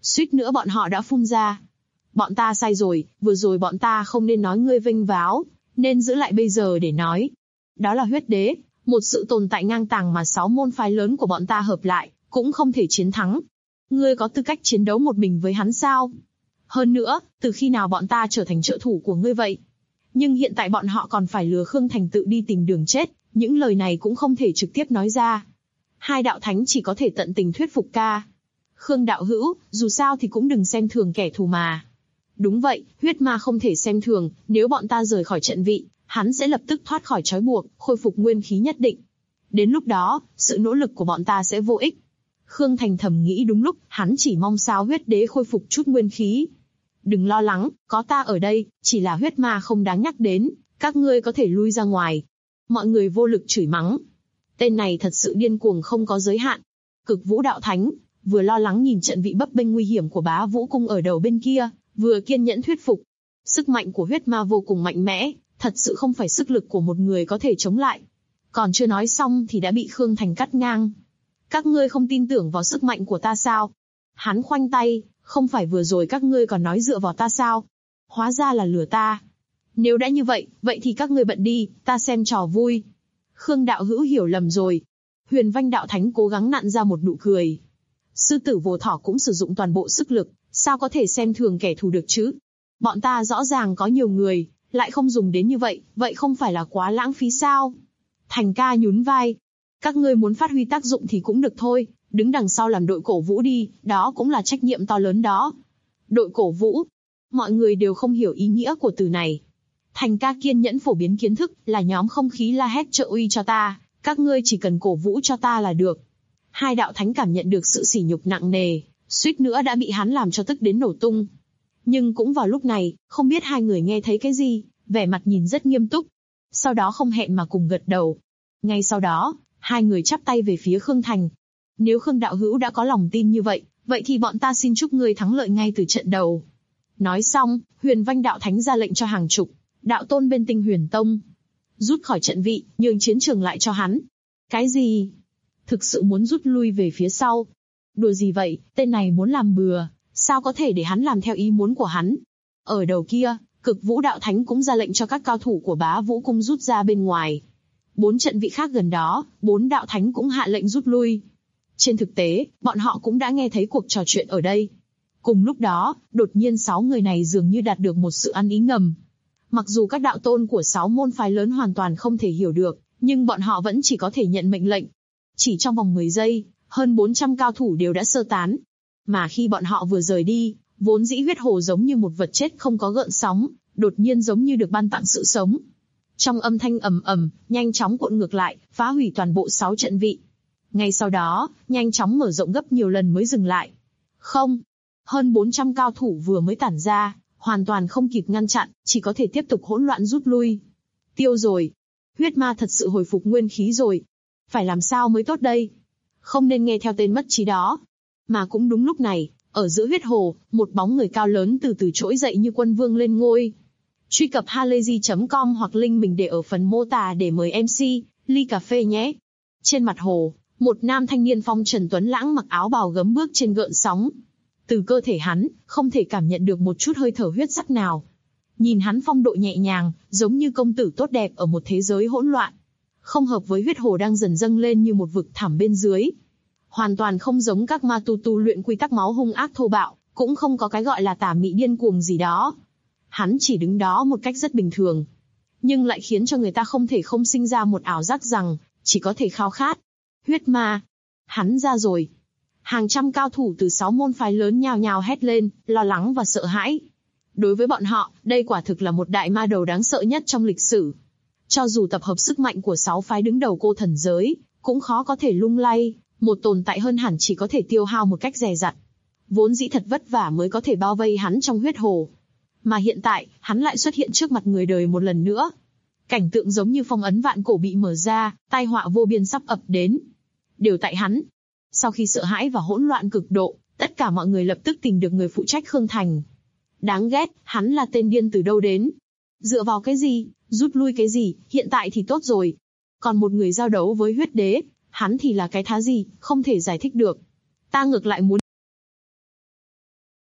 Suýt nữa bọn họ đã phun ra. Bọn ta sai rồi, vừa rồi bọn ta không nên nói ngươi vênh váo, nên giữ lại bây giờ để nói. Đó là huyết đế, một sự tồn tại ngang tàng mà 6 môn phái lớn của bọn ta hợp lại, cũng không thể chiến thắng. Ngươi có tư cách chiến đấu một mình với hắn sao? Hơn nữa, từ khi nào bọn ta trở thành trợ thủ của ngươi vậy? Nhưng hiện tại bọn họ còn phải lừa Khương Thành tự đi tìm đường chết, những lời này cũng không thể trực tiếp nói ra. Hai đạo thánh chỉ có thể tận tình thuyết phục ca. Khương đạo hữu, dù sao thì cũng đừng xem thường kẻ thù mà. Đúng vậy, huyết ma không thể xem thường, nếu bọn ta rời khỏi trận vị, hắn sẽ lập tức thoát khỏi trói buộc, khôi phục nguyên khí nhất định. Đến lúc đó, sự nỗ lực của bọn ta sẽ vô ích. Khương Thành thầm nghĩ đúng lúc, hắn chỉ mong sao huyết đế khôi phục chút nguyên khí. Đừng lo lắng, có ta ở đây, chỉ là huyết ma không đáng nhắc đến, các ngươi có thể lui ra ngoài. Mọi người vô lực chửi mắng. Tên này thật sự điên cuồng không có giới hạn. Cực Vũ đạo thánh, vừa lo lắng nhìn trận vị bấp bênh nguy hiểm của Bá Vũ cung ở đầu bên kia, vừa kiên nhẫn thuyết phục. Sức mạnh của huyết ma vô cùng mạnh mẽ, thật sự không phải sức lực của một người có thể chống lại. Còn chưa nói xong thì đã bị Khương Thành cắt ngang. Các ngươi không tin tưởng vào sức mạnh của ta sao? Hắn khoanh tay, không phải vừa rồi các ngươi còn nói dựa vào ta sao? Hóa ra là lừa ta. Nếu đã như vậy, vậy thì các ngươi bận đi, ta xem trò vui. Khương đạo hữu hiểu lầm rồi. Huyền Vanh đạo thánh cố gắng nặn ra một nụ cười. Sư tử vô thỏ cũng sử dụng toàn bộ sức lực, sao có thể xem thường kẻ thù được chứ? Bọn ta rõ ràng có nhiều người, lại không dùng đến như vậy, vậy không phải là quá lãng phí sao? Thành ca nhún vai. Các ngươi muốn phát huy tác dụng thì cũng được thôi, đứng đằng sau làm đội cổ vũ đi, đó cũng là trách nhiệm to lớn đó. Đội cổ vũ. Mọi người đều không hiểu ý nghĩa của từ này. Thành ca kiên nhẫn phổ biến kiến thức, là nhóm không khí la hét trợ uy cho ta, các ngươi chỉ cần cổ vũ cho ta là được. Hai đạo thánh cảm nhận được sự sỉ nhục nặng nề, suýt nữa đã bị hắn làm cho tức đến nổ tung. Nhưng cũng vào lúc này, không biết hai người nghe thấy cái gì, vẻ mặt nhìn rất nghiêm túc. Sau đó không hẹn mà cùng gật đầu. Ngay sau đó, hai người chắp tay về phía Khương Thành. Nếu Khương đạo hữu đã có lòng tin như vậy, vậy thì bọn ta xin chúc ngươi thắng lợi ngay từ trận đầu. Nói xong, Huyền Vanh đạo thánh ra lệnh cho hàng chục đạo tôn bên Tinh Huyền Tông rút khỏi trận vị, nhường chiến trường lại cho hắn. Cái gì? Thực sự muốn rút lui về phía sau? Đùa gì vậy, tên này muốn làm bừa, sao có thể để hắn làm theo ý muốn của hắn? Ở đầu kia, Cực Vũ đạo thánh cũng ra lệnh cho các cao thủ của Bá Vũ cung rút ra bên ngoài. 4 trận vị khác gần đó, 4 đạo thánh cũng hạ lệnh rút lui. Trên thực tế, bọn họ cũng đã nghe thấy cuộc trò chuyện ở đây. Cùng lúc đó, đột nhiên 6 người này dường như đạt được một sự ăn ý ngầm. Mặc dù các đạo tôn của 6 môn phái lớn hoàn toàn không thể hiểu được, nhưng bọn họ vẫn chỉ có thể nhận mệnh lệnh. Chỉ trong vòng 10 giây, hơn 400 cao thủ đều đã sơ tán. Mà khi bọn họ vừa rời đi, vốn dĩ huyết hồ giống như một vật chết không có gợn sóng, đột nhiên giống như được ban tặng sự sống. Trong âm thanh ầm ầm, nhanh chóng cuộn ngược lại, phá hủy toàn bộ 6 trận vị. Ngay sau đó, nhanh chóng mở rộng gấp nhiều lần mới dừng lại. Không, hơn 400 cao thủ vừa mới tản ra, hoàn toàn không kịp ngăn chặn, chỉ có thể tiếp tục hỗn loạn rút lui. Tiêu rồi. Huyết ma thật sự hồi phục nguyên khí rồi. Phải làm sao mới tốt đây? Không nên nghe theo tên mất trí đó. Mà cũng đúng lúc này, ở giữa huyết hồ, một bóng người cao lớn từ từ trỗi dậy như quân vương lên ngôi. Truy cập halayzi.com hoặc link mình để ở phần mô tả để mời MC, ly cà phê nhé. Trên mặt hồ, một nam thanh niên phong trần tuấn lãng mặc áo bào gấm bước trên gợn sóng. Từ cơ thể hắn, không thể cảm nhận được một chút hơi thở huyết sắc nào. Nhìn hắn phong độ nhẹ nhàng, giống như công tử tốt đẹp ở một thế giới hỗn loạn. Không hợp với huyết hồ đang dần dâng lên như một vực thẳm bên dưới. Hoàn toàn không giống các ma tu luyện quy tắc máu hung ác thô bạo, cũng không có cái gọi là tà mị điên cuồng gì đó. Hắn chỉ đứng đó một cách rất bình thường. Nhưng lại khiến cho người ta không thể không sinh ra một ảo giác rằng, chỉ có thể khao khát. Huyết ma. Hắn ra rồi. Hàng trăm cao thủ từ 6 môn phái lớn nhao nhao hét lên, lo lắng và sợ hãi. Đối với bọn họ, đây quả thực là một đại ma đầu đáng sợ nhất trong lịch sử. Cho dù tập hợp sức mạnh của 6 phái đứng đầu cô thần giới, cũng khó có thể lung lay, một tồn tại hơn hẳn chỉ có thể tiêu hao một cách dè dặt. Vốn dĩ thật vất vả mới có thể bao vây hắn trong huyết hồ. Mà hiện tại, hắn lại xuất hiện trước mặt người đời một lần nữa. Cảnh tượng giống như phong ấn vạn cổ bị mở ra, tai họa vô biên sắp ập đến. Đều tại hắn. Sau khi sợ hãi và hỗn loạn cực độ, tất cả mọi người lập tức tìm được người phụ trách Khương Thành. Đáng ghét, hắn là tên điên từ đâu đến? Dựa vào cái gì, rút lui cái gì, hiện tại thì tốt rồi. Còn một người giao đấu với huyết đế, hắn thì là cái thá gì, không thể giải thích được. Ta ngược lại muốn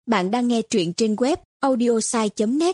Bạn đang nghe truyện trên web audiosai.net.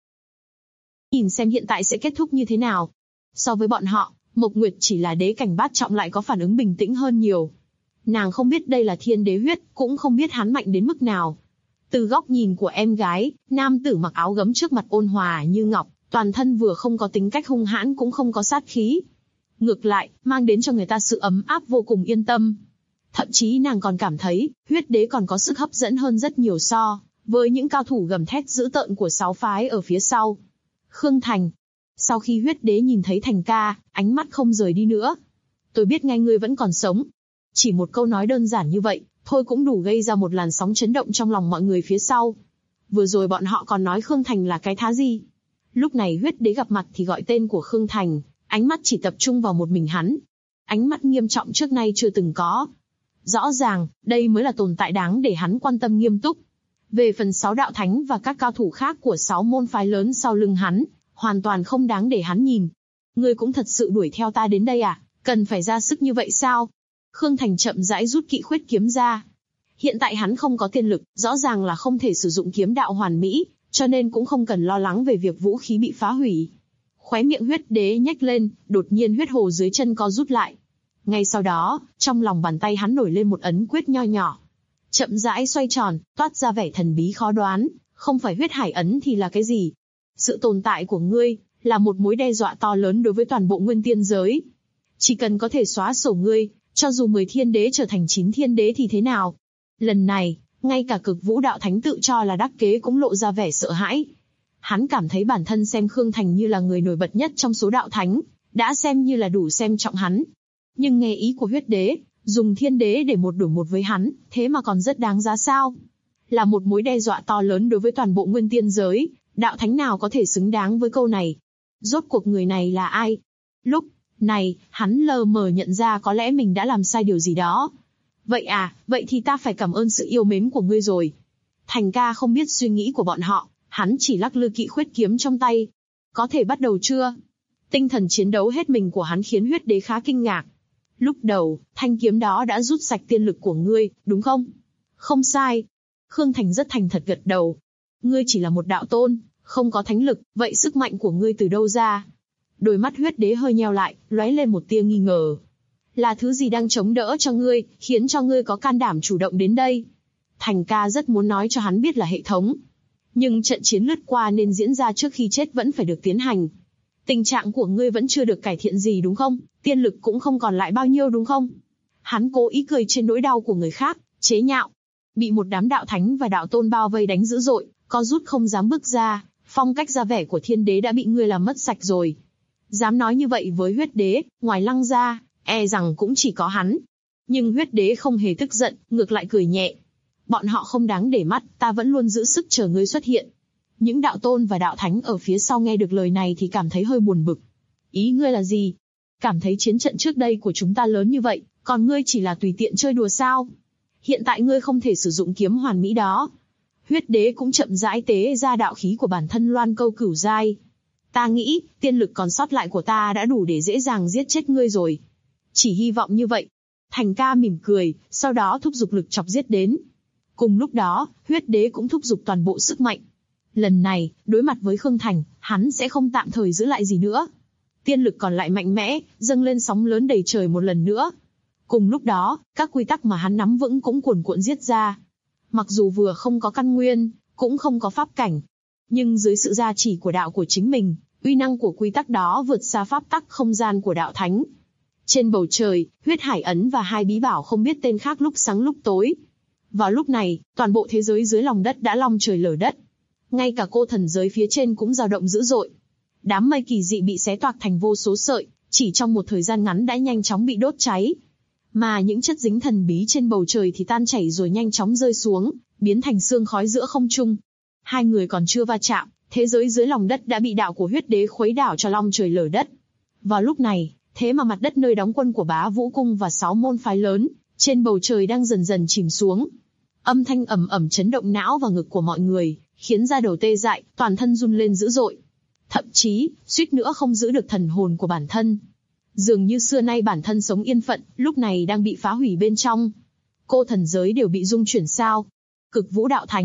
Nhìn xem hiện tại sẽ kết thúc như thế nào. So với bọn họ, Mộc Nguyệt chỉ là đế cảnh bát trọng lại có phản ứng bình tĩnh hơn nhiều. Nàng không biết đây là thiên đế huyết, cũng không biết hắn mạnh đến mức nào. Từ góc nhìn của em gái, nam tử mặc áo gấm trước mặt ôn hòa như ngọc, toàn thân vừa không có tính cách hung hãn cũng không có sát khí. Ngược lại, mang đến cho người ta sự ấm áp vô cùng yên tâm. Thậm chí nàng còn cảm thấy, huyết đế còn có sức hấp dẫn hơn rất nhiều so với những cao thủ gầm thét dữ tợn của 6 phái ở phía sau. Khương Thành. Sau khi huyết đế nhìn thấy Thành ca, ánh mắt không rời đi nữa. Tôi biết ngay ngươi vẫn còn sống. Chỉ một câu nói đơn giản như vậy, thôi cũng đủ gây ra một làn sóng chấn động trong lòng mọi người phía sau. Vừa rồi bọn họ còn nói Khương Thành là cái thá gì. Lúc này huyết đế gặp mặt thì gọi tên của Khương Thành, ánh mắt chỉ tập trung vào một mình hắn. Ánh mắt nghiêm trọng trước nay chưa từng có. Rõ ràng, đây mới là tồn tại đáng để hắn quan tâm nghiêm túc. Về phần 6 đạo thánh và các cao thủ khác của 6 môn phái lớn sau lưng hắn, hoàn toàn không đáng để hắn nhìn. Ngươi cũng thật sự đuổi theo ta đến đây à? Cần phải ra sức như vậy sao? Khương Thành chậm rãi rút kỵ khuyết kiếm ra. Hiện tại hắn không có tiên lực, rõ ràng là không thể sử dụng kiếm đạo hoàn mỹ, cho nên cũng không cần lo lắng về việc vũ khí bị phá hủy. Khóe miệng huyết đế nhếch lên, đột nhiên huyết hồ dưới chân co rút lại. Ngay sau đó, trong lòng bàn tay hắn nổi lên một ấn quyết nho nhỏ. Chậm rãi xoay tròn, toát ra vẻ thần bí khó đoán, không phải huyết hải ấn thì là cái gì? Sự tồn tại của ngươi, là một mối đe dọa to lớn đối với toàn bộ nguyên tiên giới. Chỉ cần có thể xóa sổ ngươi, cho dù 10 thiên đế trở thành 9 thiên đế thì thế nào? Lần này, ngay cả Cực Vũ đạo thánh tự cho là đắc kế cũng lộ ra vẻ sợ hãi. Hắn cảm thấy bản thân xem Khương Thành như là người nổi bật nhất trong số đạo thánh, đã xem như là đủ xem trọng hắn. Nhưng nghe ý của huyết đế, dùng thiên đế để một đổi một với hắn, thế mà còn rất đáng giá sao? Là một mối đe dọa to lớn đối với toàn bộ nguyên tiên giới, đạo thánh nào có thể xứng đáng với câu này? Rốt cuộc người này là ai? Lúc này, hắn lờ mờ nhận ra có lẽ mình đã làm sai điều gì đó. Vậy à, vậy thì ta phải cảm ơn sự yêu mến của ngươi rồi. Thành ca không biết suy nghĩ của bọn họ, hắn chỉ lắc lư kỵ khuyết kiếm trong tay. Có thể bắt đầu chưa? Tinh thần chiến đấu hết mình của hắn khiến huyết đế khá kinh ngạc. Lúc đầu, thanh kiếm đó đã rút sạch tiên lực của ngươi, đúng không? Không sai. Khương Thành rất thành thật gật đầu. Ngươi chỉ là một đạo tôn, không có thánh lực, vậy sức mạnh của ngươi từ đâu ra? Đôi mắt huyết đế hơi nheo lại, lóe lên một tia nghi ngờ. Là thứ gì đang chống đỡ cho ngươi, khiến cho ngươi có can đảm chủ động đến đây? Thành ca rất muốn nói cho hắn biết là hệ thống. Nhưng trận chiến lướt qua nên diễn ra trước khi chết vẫn phải được tiến hành. Tình trạng của ngươi vẫn chưa được cải thiện gì đúng không? Tiên lực cũng không còn lại bao nhiêu đúng không? Hắn cố ý cười trên nỗi đau của người khác, chế nhạo. Bị một đám đạo thánh và đạo tôn bao vây đánh dữ dội, co rút không dám bước ra, phong cách ra vẻ của thiên đế đã bị ngươi làm mất sạch rồi. Dám nói như vậy với huyết đế, ngoài Lăng ra, e rằng cũng chỉ có hắn. Nhưng huyết đế không hề tức giận, ngược lại cười nhẹ. Bọn họ không đáng để mắt, ta vẫn luôn giữ sức chờ ngươi xuất hiện. Những đạo tôn và đạo thánh ở phía sau nghe được lời này thì cảm thấy hơi buồn bực. Ý ngươi là gì? Cảm thấy chiến trận trước đây của chúng ta lớn như vậy, còn ngươi chỉ là tùy tiện chơi đùa sao? Hiện tại ngươi không thể sử dụng kiếm hoàn mỹ đó. Huyết đế cũng chậm rãi tế ra đạo khí của bản thân loan câu cửu giai. Ta nghĩ, tiên lực còn sót lại của ta đã đủ để dễ dàng giết chết ngươi rồi. Chỉ hy vọng như vậy. Thành ca mỉm cười, sau đó thúc giục lực chọc giết đến. Cùng lúc đó, huyết đế cũng thúc giục toàn bộ sức mạnh. Lần này, đối mặt với Khương Thành, hắn sẽ không tạm thời giữ lại gì nữa. Tiên lực còn lại mạnh mẽ, dâng lên sóng lớn đầy trời một lần nữa. Cùng lúc đó, các quy tắc mà hắn nắm vững cũng cuồn cuộn giết ra. Mặc dù vừa không có căn nguyên, cũng không có pháp cảnh, nhưng dưới sự gia trì của đạo của chính mình, uy năng của quy tắc đó vượt xa pháp tắc không gian của đạo thánh. Trên bầu trời, huyết hải ấn và 2 bí bảo không biết tên khác lúc sáng lúc tối. Vào lúc này, toàn bộ thế giới dưới lòng đất đã long trời lở đất. Ngay cả cô thần giới phía trên cũng dao động dữ dội. Đám mây kỳ dị bị xé toạc thành vô số sợi, chỉ trong một thời gian ngắn đã nhanh chóng bị đốt cháy. Mà những chất dính thần bí trên bầu trời thì tan chảy rồi nhanh chóng rơi xuống, biến thành sương khói giữa không trung. Hai người còn chưa va chạm, thế giới dưới lòng đất đã bị đạo của huyết đế khuấy đảo cho long trời lở đất. Vào lúc này, thế mà mặt đất nơi đóng quân của Bá Vũ Cung và 6 môn phái lớn, trên bầu trời đang dần dần chìm xuống. Âm thanh ầm ầm chấn động não và ngực của mọi người, khiến da đầu tê dại, toàn thân run lên dữ dội. Thậm chí, suýt nữa không giữ được thần hồn của bản thân. Dường như xưa nay bản thân sống yên phận, lúc này đang bị phá hủy bên trong. Cô thần giới đều bị rung chuyển sao? Cực Vũ đạo thánh,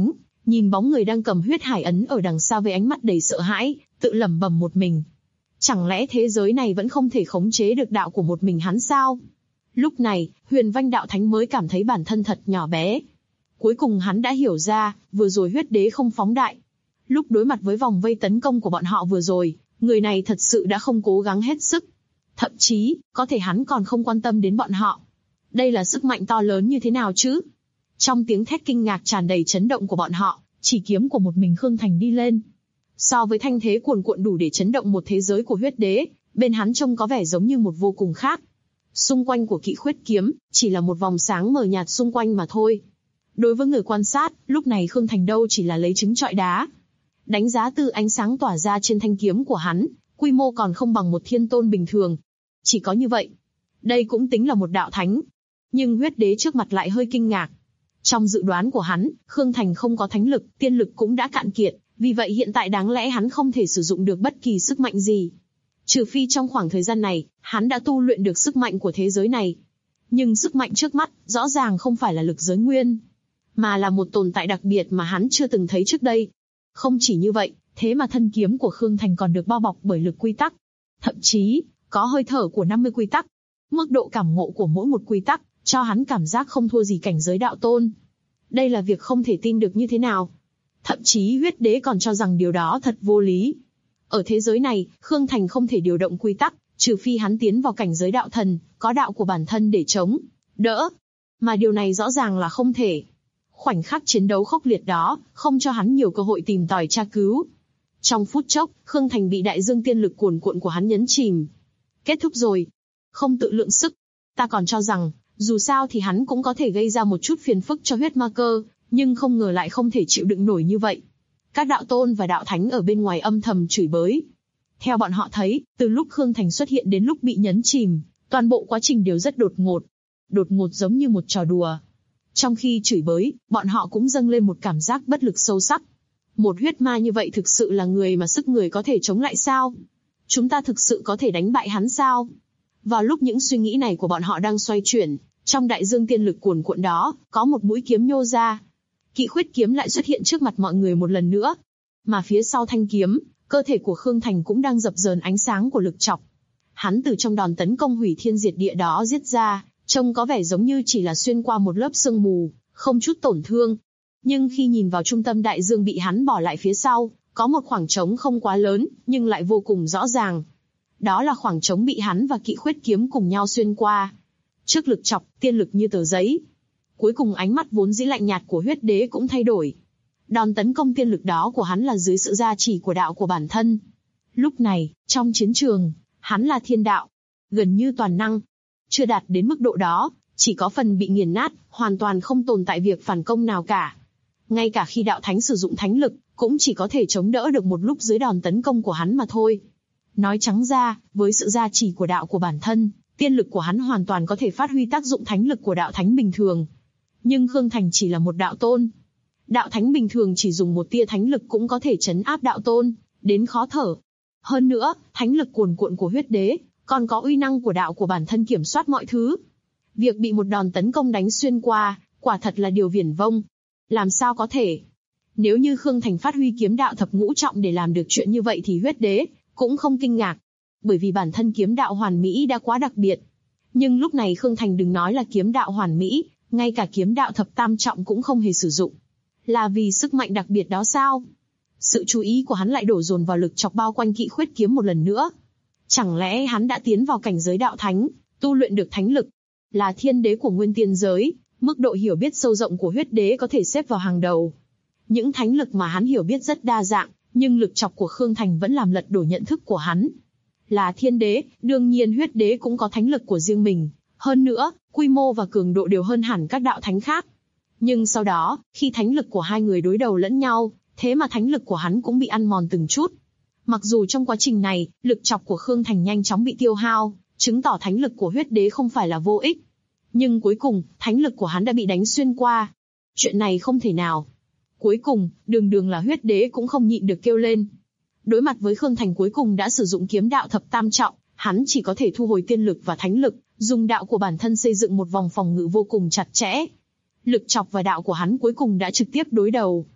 Nhìn bóng người đang cầm huyết hải ấn ở đằng xa với ánh mắt đầy sợ hãi, tự lẩm bẩm một mình. Chẳng lẽ thế giới này vẫn không thể khống chế được đạo của một mình hắn sao? Lúc này, Huyền Vanh đạo thánh mới cảm thấy bản thân thật nhỏ bé. Cuối cùng hắn đã hiểu ra, vừa rồi huyết đế không phóng đại. Lúc đối mặt với vòng vây tấn công của bọn họ vừa rồi, người này thật sự đã không cố gắng hết sức. Thậm chí, có thể hắn còn không quan tâm đến bọn họ. Đây là sức mạnh to lớn như thế nào chứ? Trong tiếng thét kinh ngạc tràn đầy chấn động của bọn họ, chỉ kiếm của một mình Khương Thành đi lên. So với thanh thế cuồn cuộn đủ để chấn động một thế giới của huyết đế, bên hắn trông có vẻ giống như một vô cùng khác. Xung quanh của Kỵ Khuyết kiếm, chỉ là một vòng sáng mờ nhạt xung quanh mà thôi. Đối với người quan sát, lúc này Khương Thành đâu chỉ là lấy trứng trọi đá. Đánh giá từ ánh sáng tỏa ra trên thanh kiếm của hắn, quy mô còn không bằng một thiên tôn bình thường. Chỉ có như vậy, đây cũng tính là một đạo thánh. Nhưng huyết đế trước mặt lại hơi kinh ngạc. Trong dự đoán của hắn, Khương Thành không có thánh lực, tiên lực cũng đã cạn kiệt, vì vậy hiện tại đáng lẽ hắn không thể sử dụng được bất kỳ sức mạnh gì. Trừ phi trong khoảng thời gian này, hắn đã tu luyện được sức mạnh của thế giới này. Nhưng sức mạnh trước mắt, rõ ràng không phải là lực giới nguyên, mà là một tồn tại đặc biệt mà hắn chưa từng thấy trước đây. Không chỉ như vậy, thế mà thân kiếm của Khương Thành còn được bao bọc bởi lực quy tắc. Thậm chí, có hơi thở của 50 quy tắc. Mức độ cảm ngộ của mỗi một quy tắc, cho hắn cảm giác không thua gì cảnh giới đạo tôn. Đây là việc không thể tin được như thế nào. Thậm chí huyết đế còn cho rằng điều đó thật vô lý. Ở thế giới này, Khương Thành không thể điều động quy tắc, trừ phi hắn tiến vào cảnh giới đạo thần, có đạo của bản thân để chống đỡ. Mà điều này rõ ràng là không thể. Khoảnh khắc chiến đấu khốc liệt đó, không cho hắn nhiều cơ hội tìm tòi tra cứu. Trong phút chốc, Khương Thành bị đại dương tiên lực cuồn cuộn của hắn nhấn chìm. Kết thúc rồi. Không tự lượng sức. Ta còn cho rằng, dù sao thì hắn cũng có thể gây ra một chút phiền phức cho huyết ma cơ, nhưng không ngờ lại không thể chịu đựng nổi như vậy. Các đạo tôn và đạo thánh ở bên ngoài âm thầm chửi bới. Theo bọn họ thấy, từ lúc Khương Thành xuất hiện đến lúc bị nhấn chìm, toàn bộ quá trình đều rất đột ngột. Đột ngột giống như một trò đùa. Trong khi chửi bới, bọn họ cũng dâng lên một cảm giác bất lực sâu sắc. Một huyết ma như vậy thực sự là người mà sức người có thể chống lại sao? Chúng ta thực sự có thể đánh bại hắn sao? Vào lúc những suy nghĩ này của bọn họ đang xoay chuyển, trong đại dương tiên lực cuồn cuộn đó, có một mũi kiếm nhô ra. Kỵ Khuyết kiếm lại xuất hiện trước mặt mọi người một lần nữa. Mà phía sau thanh kiếm, cơ thể của Khương Thành cũng đang dập dờn ánh sáng của lực chọc. Hắn từ trong đòn tấn công hủy thiên diệt địa đó giết ra, trông có vẻ giống như chỉ là xuyên qua một lớp sương mù, không chút tổn thương. Nhưng khi nhìn vào trung tâm đại dương bị hắn bỏ lại phía sau, có một khoảng trống không quá lớn, nhưng lại vô cùng rõ ràng. Đó là khoảng trống bị hắn và Kỵ Khuyết kiếm cùng nhau xuyên qua. Trước lực chọc, tiên lực như tờ giấy. Cuối cùng ánh mắt vốn dĩ lạnh nhạt của huyết đế cũng thay đổi. Đòn tấn công tiên lực đó của hắn là dưới sự gia trì của đạo của bản thân. Lúc này, trong chiến trường, hắn là thiên đạo, gần như toàn năng. Chưa đạt đến mức độ đó, chỉ có phần bị nghiền nát, hoàn toàn không tồn tại việc phản công nào cả. Ngay cả khi đạo thánh sử dụng thánh lực, cũng chỉ có thể chống đỡ được một lúc dưới đòn tấn công của hắn mà thôi. Nói trắng ra, với sự gia trì của đạo của bản thân, tiên lực của hắn hoàn toàn có thể phát huy tác dụng thánh lực của đạo thánh bình thường. Nhưng Khương Thành chỉ là một đạo tôn. Đạo thánh bình thường chỉ dùng một tia thánh lực cũng có thể trấn áp đạo tôn, đến khó thở. Hơn nữa, thánh lực cuồn cuộn của huyết đế, còn có uy năng của đạo của bản thân kiểm soát mọi thứ. Việc bị một đòn tấn công đánh xuyên qua, quả thật là điều viển vông. Làm sao có thể? Nếu như Khương Thành phát huy kiếm đạo thập ngũ trọng để làm được chuyện như vậy thì huyết đế cũng không kinh ngạc. Bởi vì bản thân kiếm đạo hoàn mỹ đã quá đặc biệt. Nhưng lúc này Khương Thành đừng nói là kiếm đạo hoàn mỹ, ngay cả kiếm đạo thập tam trọng cũng không hề sử dụng. Là vì sức mạnh đặc biệt đó sao? Sự chú ý của hắn lại đổ dồn vào lực chọc bao quanh Kỵ Khuyết kiếm một lần nữa. Chẳng lẽ hắn đã tiến vào cảnh giới đạo thánh, tu luyện được thánh lực, là thiên đế của nguyên tiên giới, mức độ hiểu biết sâu rộng của huyết đế có thể xếp vào hàng đầu. Những thánh lực mà hắn hiểu biết rất đa dạng, nhưng lực chọc của Khương Thành vẫn làm lật đổ nhận thức của hắn. Là thiên đế, đương nhiên huyết đế cũng có thánh lực của riêng mình, hơn nữa, quy mô và cường độ đều hơn hẳn các đạo thánh khác. Nhưng sau đó, khi thánh lực của hai người đối đầu lẫn nhau, thế mà thánh lực của hắn cũng bị ăn mòn từng chút. Mặc dù trong quá trình này, lực chọc của Khương Thành nhanh chóng bị tiêu hao, chứng tỏ thánh lực của huyết đế không phải là vô ích. Nhưng cuối cùng, thánh lực của hắn đã bị đánh xuyên qua. Chuyện này không thể nào. Cuối cùng, đường là huyết đế cũng không nhịn được kêu lên. Đối mặt với Khương Thành cuối cùng đã sử dụng kiếm đạo thập tam trọng, hắn chỉ có thể thu hồi tiên lực và thánh lực, dùng đạo của bản thân xây dựng một vòng phòng ngự vô cùng chặt chẽ. Lực chọc và đạo của hắn cuối cùng đã trực tiếp đối đầu.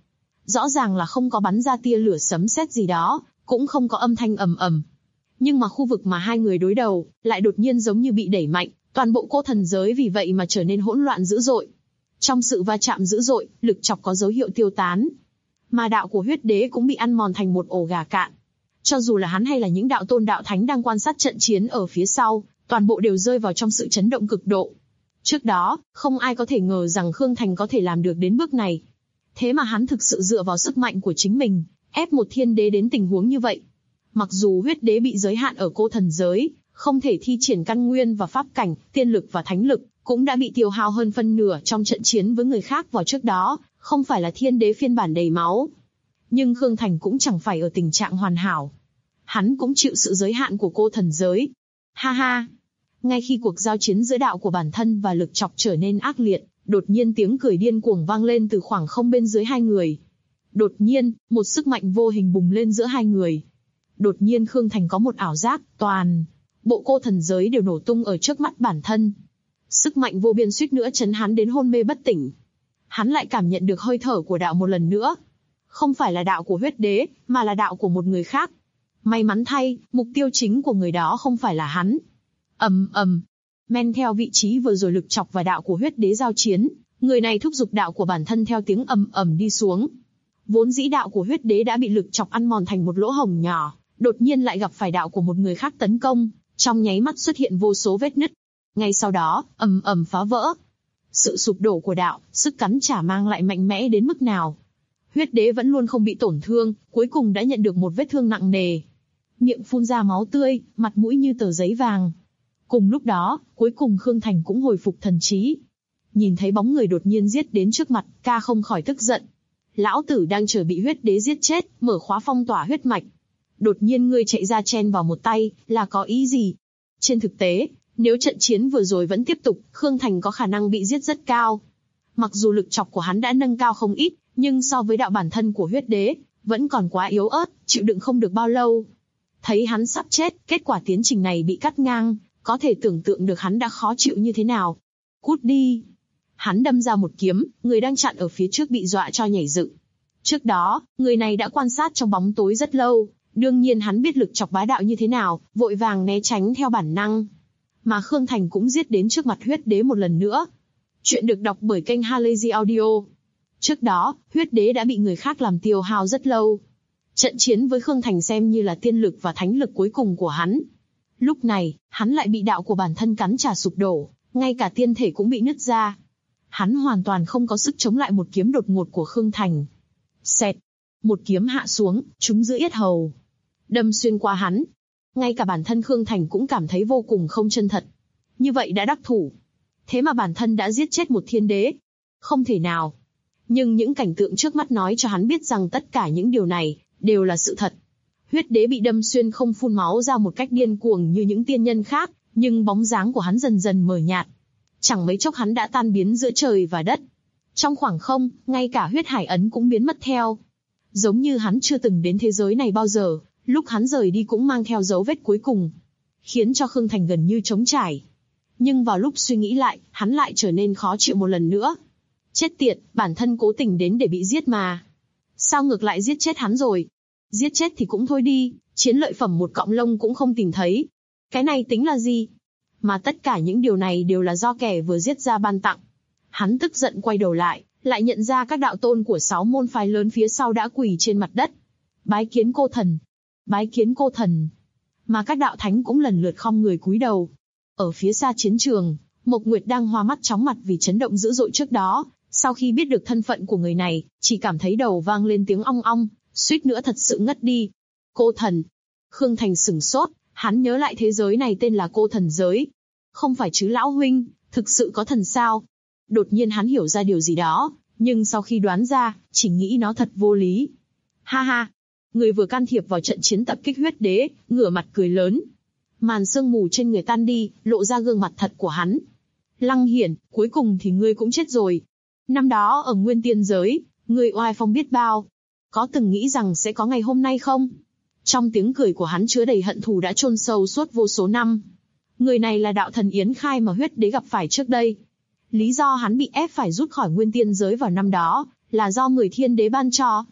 Rõ ràng là không có bắn ra tia lửa sấm sét gì đó, cũng không có âm thanh ầm ầm. Nhưng mà khu vực mà hai người đối đầu, lại đột nhiên giống như bị đẩy mạnh, toàn bộ cô thần giới vì vậy mà trở nên hỗn loạn dữ dội. Trong sự va chạm dữ dội, lực chọc có dấu hiệu tiêu tán. Mà đạo của huyết đế cũng bị ăn mòn thành một ổ gà cạn. Cho dù là hắn hay là những đạo tôn đạo thánh đang quan sát trận chiến ở phía sau, toàn bộ đều rơi vào trong sự chấn động cực độ. Trước đó, không ai có thể ngờ rằng Khương Thành có thể làm được đến bước này. Thế mà hắn thực sự dựa vào sức mạnh của chính mình, ép một thiên đế đến tình huống như vậy. Mặc dù huyết đế bị giới hạn ở cô thần giới, không thể thi triển căn nguyên và pháp cảnh, tiên lực và thánh lực, cũng đã bị tiêu hao hơn phân nửa trong trận chiến với người khác vào trước đó, không phải là thiên đế phiên bản đầy máu. Nhưng Khương Thành cũng chẳng phải ở tình trạng hoàn hảo. Hắn cũng chịu sự giới hạn của cô thần giới. Ha ha! Ngay khi cuộc giao chiến giữa đạo của bản thân và lực chọc trở nên ác liệt, đột nhiên tiếng cười điên cuồng vang lên từ khoảng không bên dưới hai người. Đột nhiên, một sức mạnh vô hình bùng lên giữa hai người. Đột nhiên Khương Thành có một ảo giác, toàn bộ cô thần giới đều nổ tung ở trước mắt bản thân. Sức mạnh vô biên suýt nữa chấn hắn đến hôn mê bất tỉnh. Hắn lại cảm nhận được hơi thở của đạo một lần nữa. Không phải là đạo của huyết đế, mà là đạo của một người khác. May mắn thay, mục tiêu chính của người đó không phải là hắn. Ầm ầm. Men theo vị trí vừa rồi lực chọc và đạo của huyết đế giao chiến, người này thúc giục đạo của bản thân theo tiếng ầm ầm đi xuống. Vốn dĩ đạo của huyết đế đã bị lực chọc ăn mòn thành một lỗ hổng nhỏ, đột nhiên lại gặp phải đạo của một người khác tấn công, trong nháy mắt xuất hiện vô số vết nứt. Ngay sau đó, ầm ầm phá vỡ. Sự sụp đổ của đạo, sức cắn trả mang lại mạnh mẽ đến mức nào. Huyết đế vẫn luôn không bị tổn thương, cuối cùng đã nhận được một vết thương nặng nề. Miệng phun ra máu tươi, mặt mũi như tờ giấy vàng. Cùng lúc đó, cuối cùng Khương Thành cũng hồi phục thần trí. Nhìn thấy bóng người đột nhiên giết đến trước mặt, ca không khỏi tức giận. Lão tử đang chờ bị huyết đế giết chết, mở khóa phong tỏa huyết mạch. Đột nhiên ngươi chạy ra chen vào một tay, là có ý gì? Trên thực tế, nếu trận chiến vừa rồi vẫn tiếp tục, Khương Thành có khả năng bị giết rất cao. Mặc dù lực chọc của hắn đã nâng cao không ít, nhưng so với đạo bản thân của huyết đế, vẫn còn quá yếu ớt, chịu đựng không được bao lâu. Thấy hắn sắp chết, kết quả tiến trình này bị cắt ngang, có thể tưởng tượng được hắn đã khó chịu như thế nào. Cút đi! Hắn đâm ra một kiếm, người đang chặn ở phía trước bị dọa cho nhảy dựng. Trước đó, người này đã quan sát trong bóng tối rất lâu, đương nhiên hắn biết lực chọc bá đạo như thế nào, vội vàng né tránh theo bản năng. Mà Khương Thành cũng giết đến trước mặt huyết đế một lần nữa. Chuyện được đọc bởi kênh Halazy Audio. Trước đó, huyết đế đã bị người khác làm tiêu hao rất lâu. Trận chiến với Khương Thành xem như là tiên lực và thánh lực cuối cùng của hắn. Lúc này, hắn lại bị đạo của bản thân cắn trả sụp đổ, ngay cả tiên thể cũng bị nứt ra. Hắn hoàn toàn không có sức chống lại một kiếm đột ngột của Khương Thành. Xẹt! Một kiếm hạ xuống, trúng giữa yết hầu. Đâm xuyên qua hắn. Ngay cả bản thân Khương Thành cũng cảm thấy vô cùng không chân thật. Như vậy đã đắc thủ. Thế mà bản thân đã giết chết một thiên đế. Không thể nào. Nhưng những cảnh tượng trước mắt nói cho hắn biết rằng tất cả những điều này đều là sự thật. Huyết đế bị đâm xuyên không phun máu ra một cách điên cuồng như những tiên nhân khác, nhưng bóng dáng của hắn dần dần mờ nhạt. Chẳng mấy chốc hắn đã tan biến giữa trời và đất. Trong khoảng không, ngay cả huyết hải ấn cũng biến mất theo. Giống như hắn chưa từng đến thế giới này bao giờ, lúc hắn rời đi cũng mang theo dấu vết cuối cùng. Khiến cho Khương Thành gần như trống trải. Nhưng vào lúc suy nghĩ lại, hắn lại trở nên khó chịu một lần nữa. Chết tiệt, bản thân cố tình đến để bị giết mà. Sao ngược lại giết chết hắn rồi? Giết chết thì cũng thôi đi, chiến lợi phẩm một cọng lông cũng không tìm thấy. Cái này tính là gì? Mà tất cả những điều này đều là do kẻ vừa giết ra ban tặng. Hắn tức giận quay đầu lại nhận ra các đạo tôn của 6 môn phái lớn phía sau đã quỳ trên mặt đất. Bái kiến cô thần. Bái kiến cô thần. Mà các đạo thánh cũng lần lượt khom người cúi đầu. Ở phía xa chiến trường, Mộc Nguyệt đang hoa mắt chóng mặt vì chấn động dữ dội trước đó. Sau khi biết được thân phận của người này, chỉ cảm thấy đầu vang lên tiếng ong ong, suýt nữa thật sự ngất đi. Cô thần. Khương Thành sửng sốt, hắn nhớ lại thế giới này tên là cô thần giới. Không phải chứ lão huynh, thực sự có thần sao? Đột nhiên hắn hiểu ra điều gì đó, nhưng sau khi đoán ra, chỉ nghĩ nó thật vô lý. Ha ha! Người vừa can thiệp vào trận chiến tập kích huyết đế, ngửa mặt cười lớn. Màn sương mù trên người tan đi, lộ ra gương mặt thật của hắn. Lăng Hiển, cuối cùng thì ngươi cũng chết rồi. Năm đó ở Nguyên Tiên giới, ngươi oai phong biết bao. Có từng nghĩ rằng sẽ có ngày hôm nay không? Trong tiếng cười của hắn chứa đầy hận thù đã chôn sâu suốt vô số năm. Người này là đạo thần Yến Khai mà huyết đế gặp phải trước đây. Lý do hắn bị ép phải rút khỏi Nguyên Tiên giới vào năm đó, là do 10 thiên đế ban cho.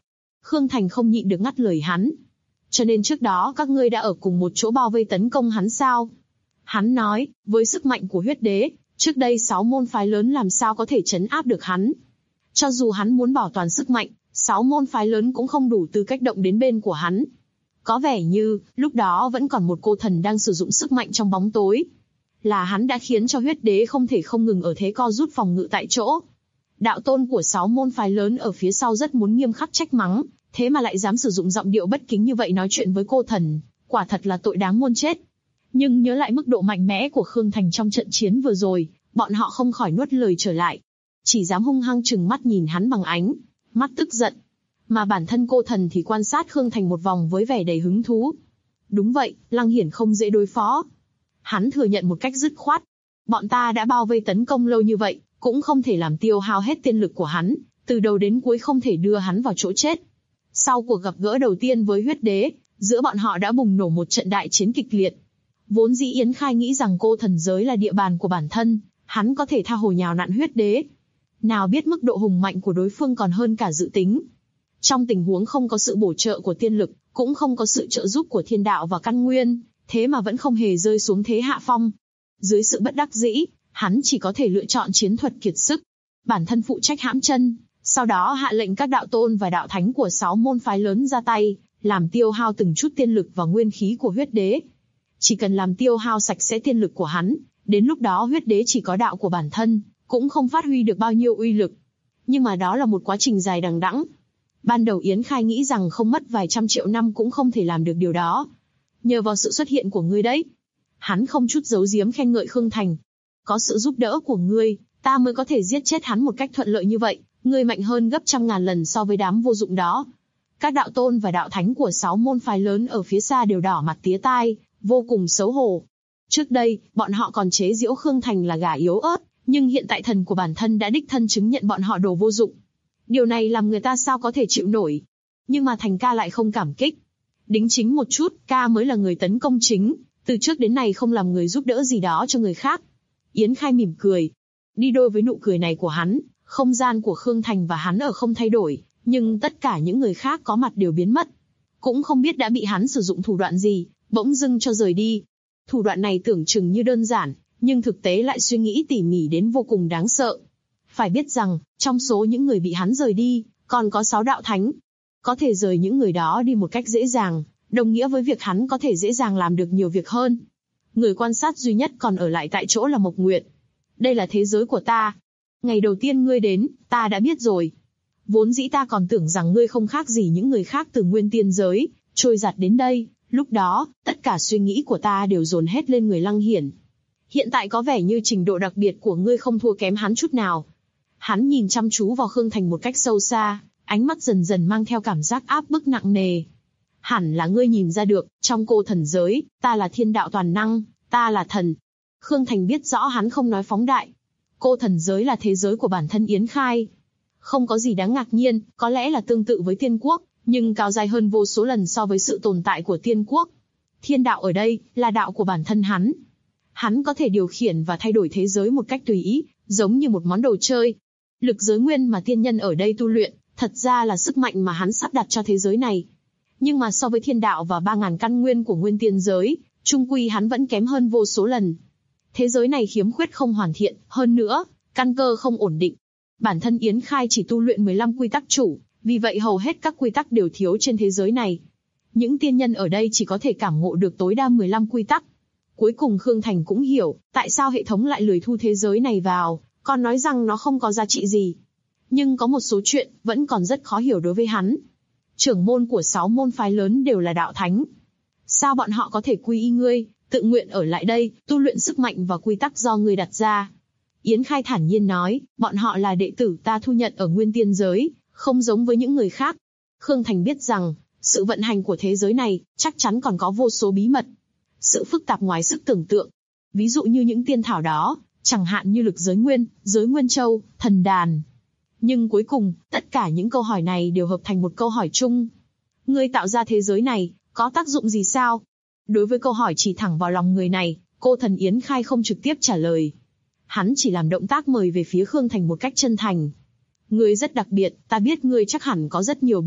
Khương Thành không nhịn được ngắt lời hắn. Cho nên trước đó các ngươi đã ở cùng một chỗ bao vây tấn công hắn sao? Hắn nói, với sức mạnh của huyết đế, trước đây 6 môn phái lớn làm sao có thể trấn áp được hắn. Cho dù hắn muốn bảo toàn sức mạnh, 6 môn phái lớn cũng không đủ tư cách động đến bên của hắn. Có vẻ như, lúc đó vẫn còn một cô thần đang sử dụng sức mạnh trong bóng tối. Là hắn đã khiến cho huyết đế không thể không ngừng ở thế co rút phòng ngự tại chỗ. Đạo tôn của 6 môn phái lớn ở phía sau rất muốn nghiêm khắc trách mắng, thế mà lại dám sử dụng giọng điệu bất kính như vậy nói chuyện với cô thần, quả thật là tội đáng muôn chết. Nhưng nhớ lại mức độ mạnh mẽ của Khương Thành trong trận chiến vừa rồi, bọn họ không khỏi nuốt lời trở lại. Chỉ dám hung hăng trừng mắt nhìn hắn bằng ánh mắt tức giận. Mà bản thân cô thần thì quan sát Khương Thành một vòng với vẻ đầy hứng thú. Đúng vậy, Lăng Hiển không dễ đối phó. Hắn thừa nhận một cách dứt khoát. Bọn ta đã bao vây tấn công lâu như vậy, cũng không thể làm tiêu hao hết tiên lực của hắn, từ đầu đến cuối không thể đưa hắn vào chỗ chết. Sau cuộc gặp gỡ đầu tiên với huyết đế, giữa bọn họ đã bùng nổ một trận đại chiến kịch liệt. Vốn dĩ Yến Khai nghĩ rằng cô thần giới là địa bàn của bản thân, hắn có thể tha hồ nhào nặn huyết đế. Nào biết mức độ hùng mạnh của đối phương còn hơn cả dự tính. Trong tình huống không có sự bổ trợ của tiên lực, cũng không có sự trợ giúp của thiên đạo và căn nguyên, thế mà vẫn không hề rơi xuống thế hạ phong. Dưới sự bất đắc dĩ, hắn chỉ có thể lựa chọn chiến thuật kiệt sức. Bản thân phụ trách hãm chân, sau đó hạ lệnh các đạo tôn và đạo thánh của 6 môn phái lớn ra tay, làm tiêu hao từng chút tiên lực và nguyên khí của huyết đế. Chỉ cần làm tiêu hao sạch sẽ tiên lực của hắn, đến lúc đó huyết đế chỉ có đạo của bản thân, cũng không phát huy được bao nhiêu uy lực. Nhưng mà đó là một quá trình dài đằng đẵng. Ban đầu Yến Khai nghĩ rằng không mất vài trăm triệu năm cũng không thể làm được điều đó. Nhờ vào sự xuất hiện của ngươi đấy. Hắn không chút giấu giếm khen ngợi Khương Thành. Có sự giúp đỡ của ngươi, ta mới có thể giết chết hắn một cách thuận lợi như vậy. Ngươi mạnh hơn gấp trăm ngàn lần so với đám vô dụng đó. Các đạo tôn và đạo thánh của 6 môn phái lớn ở phía xa đều đỏ mặt tía tai, vô cùng xấu hổ. Trước đây, bọn họ còn chế giễu Khương Thành là gà yếu ớt, nhưng hiện tại thần của bản thân đã đích thân chứng nhận bọn họ đồ vô dụng. Điều này làm người ta sao có thể chịu nổi. Nhưng mà Thành ca lại không cảm kích. Đính chính một chút, ca mới là người tấn công chính, từ trước đến nay không làm người giúp đỡ gì đó cho người khác. Yến Khai mỉm cười. Đi đôi với nụ cười này của hắn, không gian của Khương Thành và hắn ở không thay đổi, nhưng tất cả những người khác có mặt đều biến mất. Cũng không biết đã bị hắn sử dụng thủ đoạn gì, bỗng dưng cho rời đi. Thủ đoạn này tưởng chừng như đơn giản, nhưng thực tế lại suy nghĩ tỉ mỉ đến vô cùng đáng sợ. Phải biết rằng, trong số những người bị hắn rời đi, còn có 6 đạo thánh. Có thể rời những người đó đi một cách dễ dàng, đồng nghĩa với việc hắn có thể dễ dàng làm được nhiều việc hơn. Người quan sát duy nhất còn ở lại tại chỗ là Mộc Nguyệt. Đây là thế giới của ta. Ngày đầu tiên ngươi đến, ta đã biết rồi. Vốn dĩ ta còn tưởng rằng ngươi không khác gì những người khác từ nguyên tiên giới, trôi giạt đến đây. Lúc đó, tất cả suy nghĩ của ta đều dồn hết lên người Lăng Hiển. Hiện tại có vẻ như trình độ đặc biệt của ngươi không thua kém hắn chút nào. Hắn nhìn chăm chú vào Khương Thành một cách sâu xa, ánh mắt dần dần mang theo cảm giác áp bức nặng nề. Hẳn là ngươi nhìn ra được, trong cô thần giới, ta là thiên đạo toàn năng, ta là thần. Khương Thành biết rõ hắn không nói phóng đại. Cô thần giới là thế giới của bản thân Yến Khai. Không có gì đáng ngạc nhiên, có lẽ là tương tự với tiên quốc, nhưng cao dài hơn vô số lần so với sự tồn tại của tiên quốc. Thiên đạo ở đây, là đạo của bản thân hắn. Hắn có thể điều khiển và thay đổi thế giới một cách tùy ý, giống như một món đồ chơi. Lực giới nguyên mà tiên nhân ở đây tu luyện, thật ra là sức mạnh mà hắn sắp đặt cho thế giới này. Nhưng mà so với thiên đạo và 3.000 căn nguyên của nguyên tiên giới, chung quy hắn vẫn kém hơn vô số lần. Thế giới này khiếm khuyết không hoàn thiện, hơn nữa, căn cơ không ổn định. Bản thân Yến Khai chỉ tu luyện 15 quy tắc chủ, vì vậy hầu hết các quy tắc đều thiếu trên thế giới này. Những tiên nhân ở đây chỉ có thể cảm ngộ được tối đa 15 quy tắc. Cuối cùng Khương Thành cũng hiểu, tại sao hệ thống lại lười thu thế giới này vào, còn nói rằng nó không có giá trị gì. Nhưng có một số chuyện, vẫn còn rất khó hiểu đối với hắn. Trưởng môn của 6 môn phái lớn đều là đạo thánh. Sao bọn họ có thể quy y ngươi, tự nguyện ở lại đây, tu luyện sức mạnh và quy tắc do ngươi đặt ra? Yến Khai thản nhiên nói, bọn họ là đệ tử ta thu nhận ở nguyên tiên giới, không giống với những người khác. Khương Thành biết rằng, sự vận hành của thế giới này, chắc chắn còn có vô số bí mật. Sự phức tạp ngoài sức tưởng tượng. Ví dụ như những tiên thảo đó, chẳng hạn như lực giới nguyên châu, thần đàn. Nhưng cuối cùng, tất cả những câu hỏi này đều hợp thành một câu hỏi chung. Ngươi tạo ra thế giới này, có tác dụng gì sao? Đối với câu hỏi chỉ thẳng vào lòng người này, cô thần Yến Khai không trực tiếp trả lời. Hắn chỉ làm động tác mời về phía Khương Thành một cách chân thành. Ngươi rất đặc biệt, ta biết ngươi chắc hẳn có rất nhiều bí mật,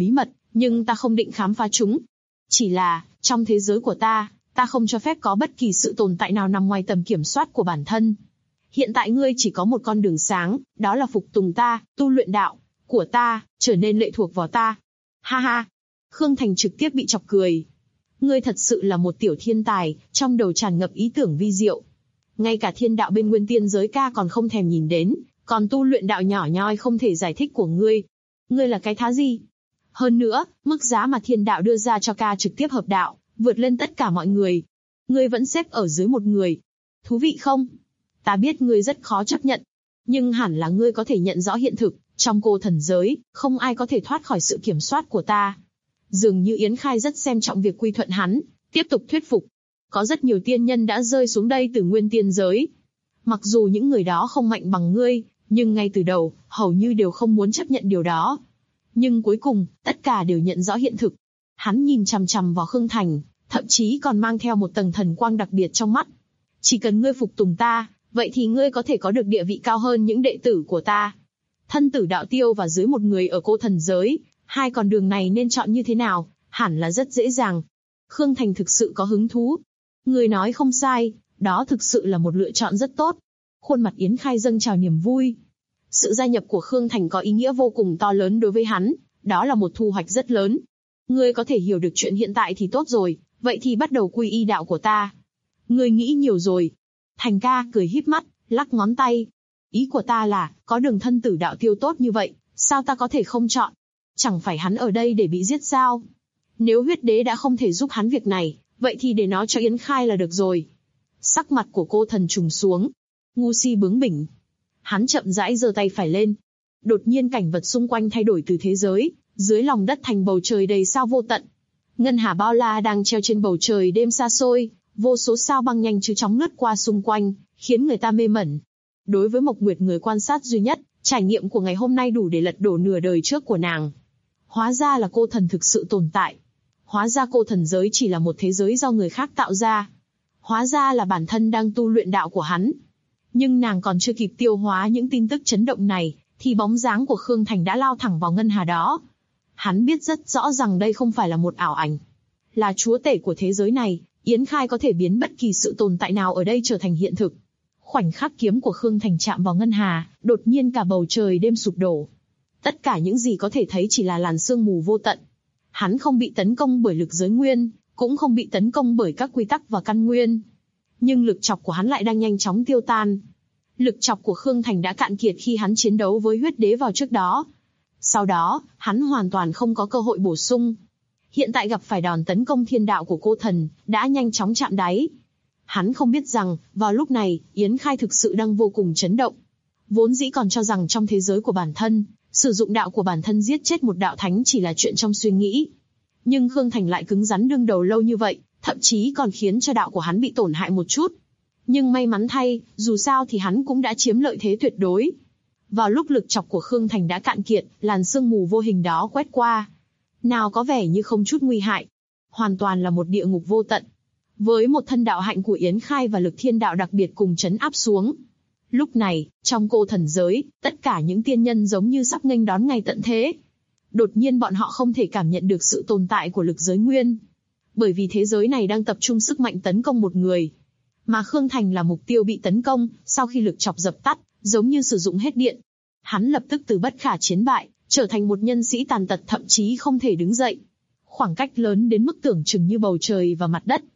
Nhưng ta không định khám phá chúng. Chỉ là, trong thế giới của ta không cho phép có bất kỳ sự tồn tại nào nằm ngoài tầm kiểm soát của bản thân. Hiện tại ngươi chỉ có một con đường sáng, đó là phục tùng ta, tu luyện đạo của ta, trở nên lệ thuộc vào ta. Ha ha. Khương Thành trực tiếp bị chọc cười. Ngươi thật sự là một tiểu thiên tài, trong đầu tràn ngập ý tưởng vi diệu. Ngay cả thiên đạo bên Nguyên Tiên giới ca còn không thèm nhìn đến, còn tu luyện đạo nhỏ nhoi không thể giải thích của ngươi. Ngươi là cái thá gì? Hơn nữa, mức giá mà thiên đạo đưa ra cho ca trực tiếp hợp đạo, vượt lên tất cả mọi người. Ngươi vẫn xếp ở dưới một người. Thú vị không? Ta biết ngươi rất khó chấp nhận. Nhưng hẳn là ngươi có thể nhận rõ hiện thực, trong cô thần giới, không ai có thể thoát khỏi sự kiểm soát của ta. Dường như Yến Khai rất xem trọng việc quy thuận hắn, tiếp tục thuyết phục. Có rất nhiều tiên nhân đã rơi xuống đây từ Nguyên Tiên giới. Mặc dù những người đó không mạnh bằng ngươi, nhưng ngay từ đầu, hầu như đều không muốn chấp nhận điều đó. Nhưng cuối cùng, tất cả đều nhận rõ hiện thực. Hắn nhìn chằm chằm vào Khương Thành, thậm chí còn mang theo một tầng thần quang đặc biệt trong mắt. Chỉ cần ngươi phục tùng ta, vậy thì ngươi có thể có được địa vị cao hơn những đệ tử của ta. Thân tử đạo tiêu và dưới một người ở cô thần giới, hai con đường này nên chọn như thế nào, hẳn là rất dễ dàng. Khương Thành thực sự có hứng thú. Ngươi nói không sai, đó thực sự là một lựa chọn rất tốt. Khuôn mặt Yến Khai dâng trào niềm vui. Sự gia nhập của Khương Thành có ý nghĩa vô cùng to lớn đối với hắn, đó là một thu hoạch rất lớn. Ngươi có thể hiểu được chuyện hiện tại thì tốt rồi, vậy thì bắt đầu quy y đạo của ta. Ngươi nghĩ nhiều rồi. Thành ca cười híp mắt, lắc ngón tay. Ý của ta là, có đường thân tử đạo tiêu tốt như vậy, sao ta có thể không chọn? Chẳng phải hắn ở đây để bị giết sao? Nếu huyết đế đã không thể giúp hắn việc này, vậy thì để nó cho Yến Khai là được rồi. Sắc mặt của cô thần trùng xuống. Ngu si bướng bỉnh. Hắn chậm rãi giơ tay phải lên. Đột nhiên cảnh vật xung quanh thay đổi từ thế giới, dưới lòng đất thành bầu trời đầy sao vô tận. Ngân hà bao la đang treo trên bầu trời đêm xa xôi, vô số sao băng nhanh chứ chóng lướt qua xung quanh, khiến người ta mê mẩn. Đối với Mộc Nguyệt người quan sát duy nhất, trải nghiệm của ngày hôm nay đủ để lật đổ nửa đời trước của nàng. Hóa ra là cô thần thực sự tồn tại. Hóa ra cô thần giới chỉ là một thế giới do người khác tạo ra. Hóa ra là bản thân đang tu luyện đạo của hắn. Nhưng nàng còn chưa kịp tiêu hóa những tin tức chấn động này, thì bóng dáng của Khương Thành đã lao thẳng vào ngân hà đó. Hắn biết rất rõ rằng đây không phải là một ảo ảnh. Là chúa tể của thế giới này, Yến Khai có thể biến bất kỳ sự tồn tại nào ở đây trở thành hiện thực. Khoảnh khắc kiếm của Khương Thành chạm vào ngân hà, đột nhiên cả bầu trời đêm sụp đổ. Tất cả những gì có thể thấy chỉ là làn sương mù vô tận. Hắn không bị tấn công bởi lực giới nguyên, cũng không bị tấn công bởi các quy tắc và căn nguyên. Nhưng lực chọc của hắn lại đang nhanh chóng tiêu tan. Lực chọc của Khương Thành đã cạn kiệt khi hắn chiến đấu với huyết đế vào trước đó. Sau đó, hắn hoàn toàn không có cơ hội bổ sung. Hiện tại gặp phải đòn tấn công thiên đạo của cô thần, đã nhanh chóng chạm đáy. Hắn không biết rằng, vào lúc này, Yến Khai thực sự đang vô cùng chấn động. Vốn dĩ còn cho rằng trong thế giới của bản thân, sử dụng đạo của bản thân giết chết một đạo thánh chỉ là chuyện trong suy nghĩ. Nhưng Khương Thành lại cứng rắn đương đầu lâu như vậy, thậm chí còn khiến cho đạo của hắn bị tổn hại một chút. Nhưng may mắn thay, dù sao thì hắn cũng đã chiếm lợi thế tuyệt đối. Vào lúc lực chọc của Khương Thành đã cạn kiệt, làn sương mù vô hình đó quét qua. Nào có vẻ như không chút nguy hại. Hoàn toàn là một địa ngục vô tận. Với một thân đạo hạnh của Yến Khai và lực thiên đạo đặc biệt cùng chấn áp xuống. Lúc này, trong cô thần giới, tất cả những tiên nhân giống như sắp nghênh đón ngày tận thế. Đột nhiên bọn họ không thể cảm nhận được sự tồn tại của lực giới nguyên. Bởi vì thế giới này đang tập trung sức mạnh tấn công một người. Mà Khương Thành là mục tiêu bị tấn công, sau khi lực chọc dập tắt, giống như sử dụng hết điện. Hắn lập tức từ bất khả chiến bại, trở thành một nhân sĩ tàn tật thậm chí không thể đứng dậy. Khoảng cách lớn đến mức tưởng chừng như bầu trời và mặt đất.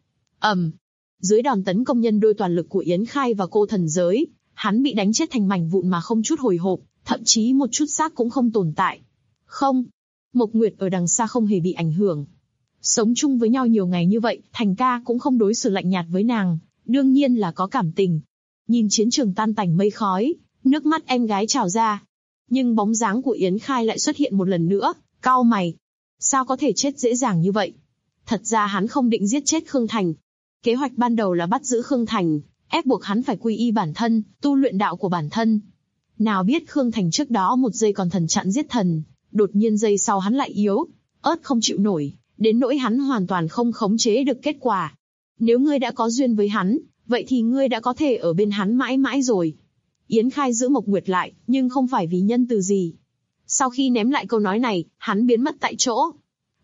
Dưới đòn tấn công nhân đôi toàn lực của Yến Khai và cô thần giới, hắn bị đánh chết thành mảnh vụn mà không chút hồi hộp, thậm chí một chút xác cũng không tồn tại. Không, Mộc Nguyệt ở đằng xa không hề bị ảnh hưởng. Sống chung với nhau nhiều ngày như vậy, Thành ca cũng không đối xử lạnh nhạt với nàng, đương nhiên là có cảm tình. Nhìn chiến trường tan tành mây khói, nước mắt em gái trào ra. Nhưng bóng dáng của Yến Khai lại xuất hiện một lần nữa, cau mày. Sao có thể chết dễ dàng như vậy? Thật ra hắn không định giết chết Khương Thành. Kế hoạch ban đầu là bắt giữ Khương Thành, ép buộc hắn phải quy y bản thân, tu luyện đạo của bản thân. Nào biết Khương Thành trước đó một giây còn thần chặn giết thần, đột nhiên giây sau hắn lại yếu, ớt không chịu nổi, đến nỗi hắn hoàn toàn không khống chế được kết quả. Nếu ngươi đã có duyên với hắn, vậy thì ngươi đã có thể ở bên hắn mãi mãi rồi. Yến Khai giữ Mộc Nguyệt lại, nhưng không phải vì nhân từ gì. Sau khi ném lại câu nói này, hắn biến mất tại chỗ.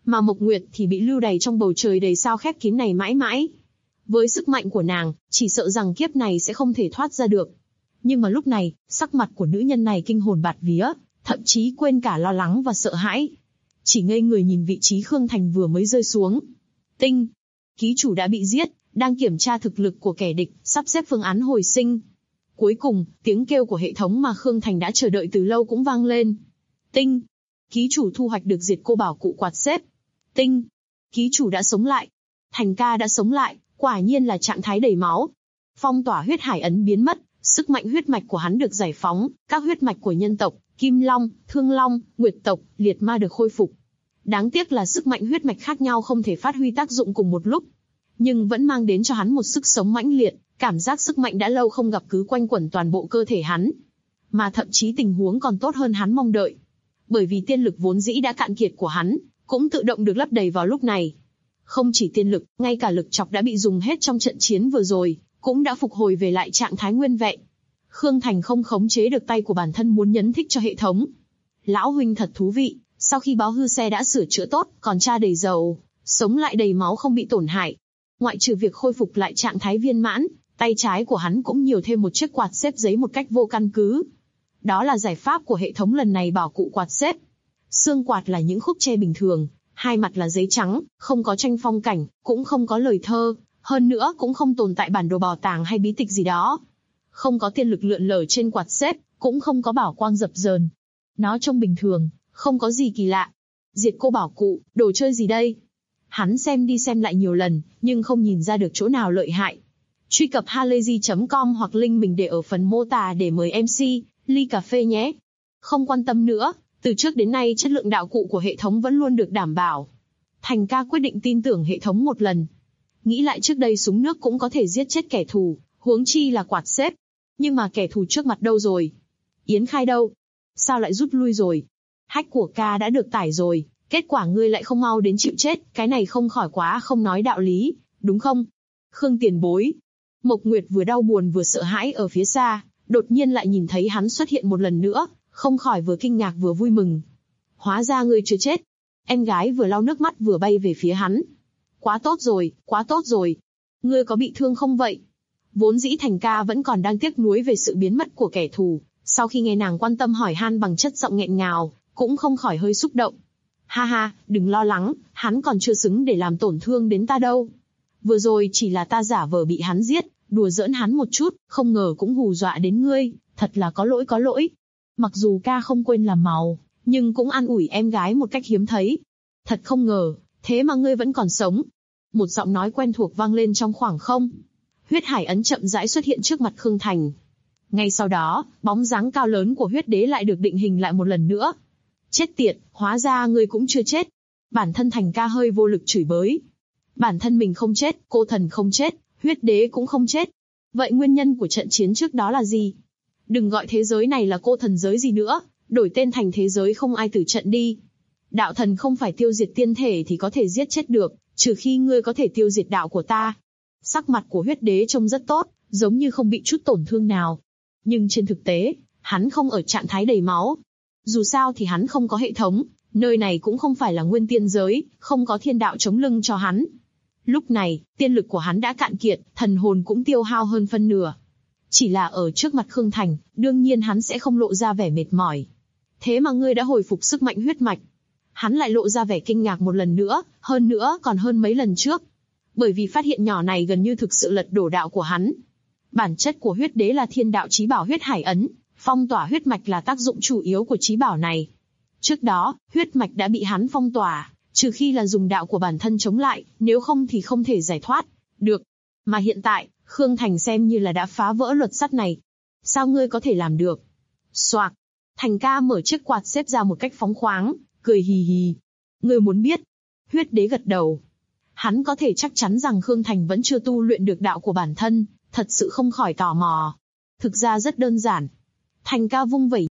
Mà Mộc Nguyệt thì bị lưu đày trong bầu trời đầy sao khép kín này mãi mãi. Với sức mạnh của nàng, chỉ sợ rằng kiếp này sẽ không thể thoát ra được. Nhưng mà lúc này, sắc mặt của nữ nhân này kinh hồn bạt vía, thậm chí quên cả lo lắng và sợ hãi. Chỉ ngây người nhìn vị trí Khương Thành vừa mới rơi xuống. Tinh, ký chủ đã bị giết, đang kiểm tra thực lực của kẻ địch, sắp xếp phương án hồi sinh. Cuối cùng, tiếng kêu của hệ thống mà Khương Thành đã chờ đợi từ lâu cũng vang lên. Tinh, ký chủ thu hoạch được diệt cô bảo cụ quạt xếp. Tinh, ký chủ đã sống lại. Thành ca đã sống lại, quả nhiên là trạng thái đầy máu. Phong tỏa huyết hải ấn biến mất, sức mạnh huyết mạch của hắn được giải phóng, các huyết mạch của nhân tộc, Kim Long, Thương Long, Nguyệt tộc, Liệt Ma được khôi phục. Đáng tiếc là sức mạnh huyết mạch khác nhau không thể phát huy tác dụng cùng một lúc, nhưng vẫn mang đến cho hắn một sức sống mãnh liệt, cảm giác sức mạnh đã lâu không gặp cứ quanh quẩn toàn bộ cơ thể hắn. Mà thậm chí tình huống còn tốt hơn hắn mong đợi. Bởi vì tiên lực vốn dĩ đã cạn kiệt của hắn, cũng tự động được lấp đầy vào lúc này. Không chỉ tiên lực, ngay cả lực chọc đã bị dùng hết trong trận chiến vừa rồi, cũng đã phục hồi về lại trạng thái nguyên vẹn. Khương Thành không khống chế được tay của bản thân muốn nhấn thích cho hệ thống. Lão huynh thật thú vị, sau khi báo hư xe đã sửa chữa tốt, còn tra đầy dầu, sống lại đầy máu không bị tổn hại. Ngoại trừ việc khôi phục lại trạng thái viên mãn, tay trái của hắn cũng nhiều thêm một chiếc quạt xếp giấy một cách vô căn cứ. Đó là giải pháp của hệ thống lần này bảo cụ quạt xếp. Xương quạt là những khúc tre bình thường, hai mặt là giấy trắng, không có tranh phong cảnh, cũng không có lời thơ, hơn nữa cũng không tồn tại bản đồ bảo tàng hay bí tịch gì đó. Không có tiên lực lượn lờ trên quạt xếp, cũng không có bảo quang dập dờn. Nó trông bình thường, không có gì kỳ lạ. Diệt cô bảo cụ, đồ chơi gì đây? Hắn xem đi xem lại nhiều lần, nhưng không nhìn ra được chỗ nào lợi hại. Truy cập halayzi.com hoặc link mình để ở phần mô tả để mời MC, ly cà phê nhé. Không quan tâm nữa, từ trước đến nay chất lượng đạo cụ của hệ thống vẫn luôn được đảm bảo. Thành ca quyết định tin tưởng hệ thống một lần. Nghĩ lại trước đây súng nước cũng có thể giết chết kẻ thù, huống chi là quạt xếp. Nhưng mà kẻ thù trước mặt đâu rồi? Yến Khai đâu? Sao lại rút lui rồi? Hack của ca đã được tải rồi, kết quả ngươi lại không mau đến chịu chết, cái này không khỏi quá không nói đạo lý, đúng không? Khương tiền bối. Mộc Nguyệt vừa đau buồn vừa sợ hãi ở phía xa, đột nhiên lại nhìn thấy hắn xuất hiện một lần nữa, không khỏi vừa kinh ngạc vừa vui mừng. Hóa ra ngươi chưa chết. Em gái vừa lau nước mắt vừa bay về phía hắn. Quá tốt rồi, quá tốt rồi. Ngươi có bị thương không vậy? Vốn dĩ Thành ca vẫn còn đang tiếc nuối về sự biến mất của kẻ thù, sau khi nghe nàng quan tâm hỏi han bằng chất giọng nghẹn ngào, cũng không khỏi hơi xúc động. Ha ha, đừng lo lắng, hắn còn chưa xứng để làm tổn thương đến ta đâu. Vừa rồi chỉ là ta giả vờ bị hắn giết, đùa giỡn hắn một chút, không ngờ cũng hù dọa đến ngươi, thật là có lỗi có lỗi. Mặc dù ca không quên làm màu, nhưng cũng an ủi em gái một cách hiếm thấy. Thật không ngờ, thế mà ngươi vẫn còn sống. Một giọng nói quen thuộc vang lên trong khoảng không. Huyết hải ấn chậm rãi xuất hiện trước mặt Khương Thành. Ngay sau đó, bóng dáng cao lớn của huyết đế lại được định hình lại một lần nữa. Chết tiệt, hóa ra ngươi cũng chưa chết. Bản thân Thành ca hơi vô lực chửi bới. Bản thân mình không chết, cô thần không chết, huyết đế cũng không chết. Vậy nguyên nhân của trận chiến trước đó là gì? Đừng gọi thế giới này là cô thần giới gì nữa, đổi tên thành thế giới không ai tử trận đi. Đạo thần không phải tiêu diệt tiên thể thì có thể giết chết được, trừ khi ngươi có thể tiêu diệt đạo của ta. Sắc mặt của huyết đế trông rất tốt, giống như không bị chút tổn thương nào. Nhưng trên thực tế, hắn không ở trạng thái đầy máu. Dù sao thì hắn không có hệ thống, nơi này cũng không phải là nguyên tiên giới, không có thiên đạo chống lưng cho hắn. Lúc này, tiên lực của hắn đã cạn kiệt, thần hồn cũng tiêu hao hơn phân nửa. Chỉ là ở trước mặt Khương Thành, đương nhiên hắn sẽ không lộ ra vẻ mệt mỏi. Thế mà ngươi đã hồi phục sức mạnh huyết mạch. Hắn lại lộ ra vẻ kinh ngạc một lần nữa, hơn nữa còn hơn mấy lần trước. Bởi vì phát hiện nhỏ này gần như thực sự lật đổ đạo của hắn. Bản chất của huyết đế là thiên đạo chí bảo huyết hải ấn, phong tỏa huyết mạch là tác dụng chủ yếu của chí bảo này. Trước đó, huyết mạch đã bị hắn phong tỏa, trừ khi là dùng đạo của bản thân chống lại, nếu không thì không thể giải thoát được. Mà hiện tại, Khương Thành xem như là đã phá vỡ luật sắt này. Sao ngươi có thể làm được? Xoạc. Thành ca mở chiếc quạt xếp ra một cách phóng khoáng, cười hì hì. Ngươi muốn biết? Huyết đế gật đầu. Hắn có thể chắc chắn rằng Khương Thành vẫn chưa tu luyện được đạo của bản thân, thật sự không khỏi tò mò. Thực ra rất đơn giản. Thành ca vung vẩy.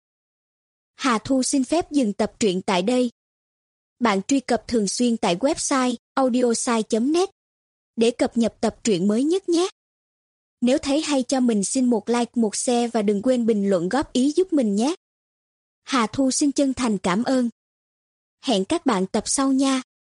Hà Thu xin phép dừng tập truyện tại đây. Bạn truy cập thường xuyên tại website audiosai.net để cập nhật tập truyện mới nhất nhé. Nếu thấy hay cho mình xin một like, một share và đừng quên bình luận góp ý giúp mình nhé. Hà Thu xin chân thành cảm ơn. Hẹn các bạn tập sau nha.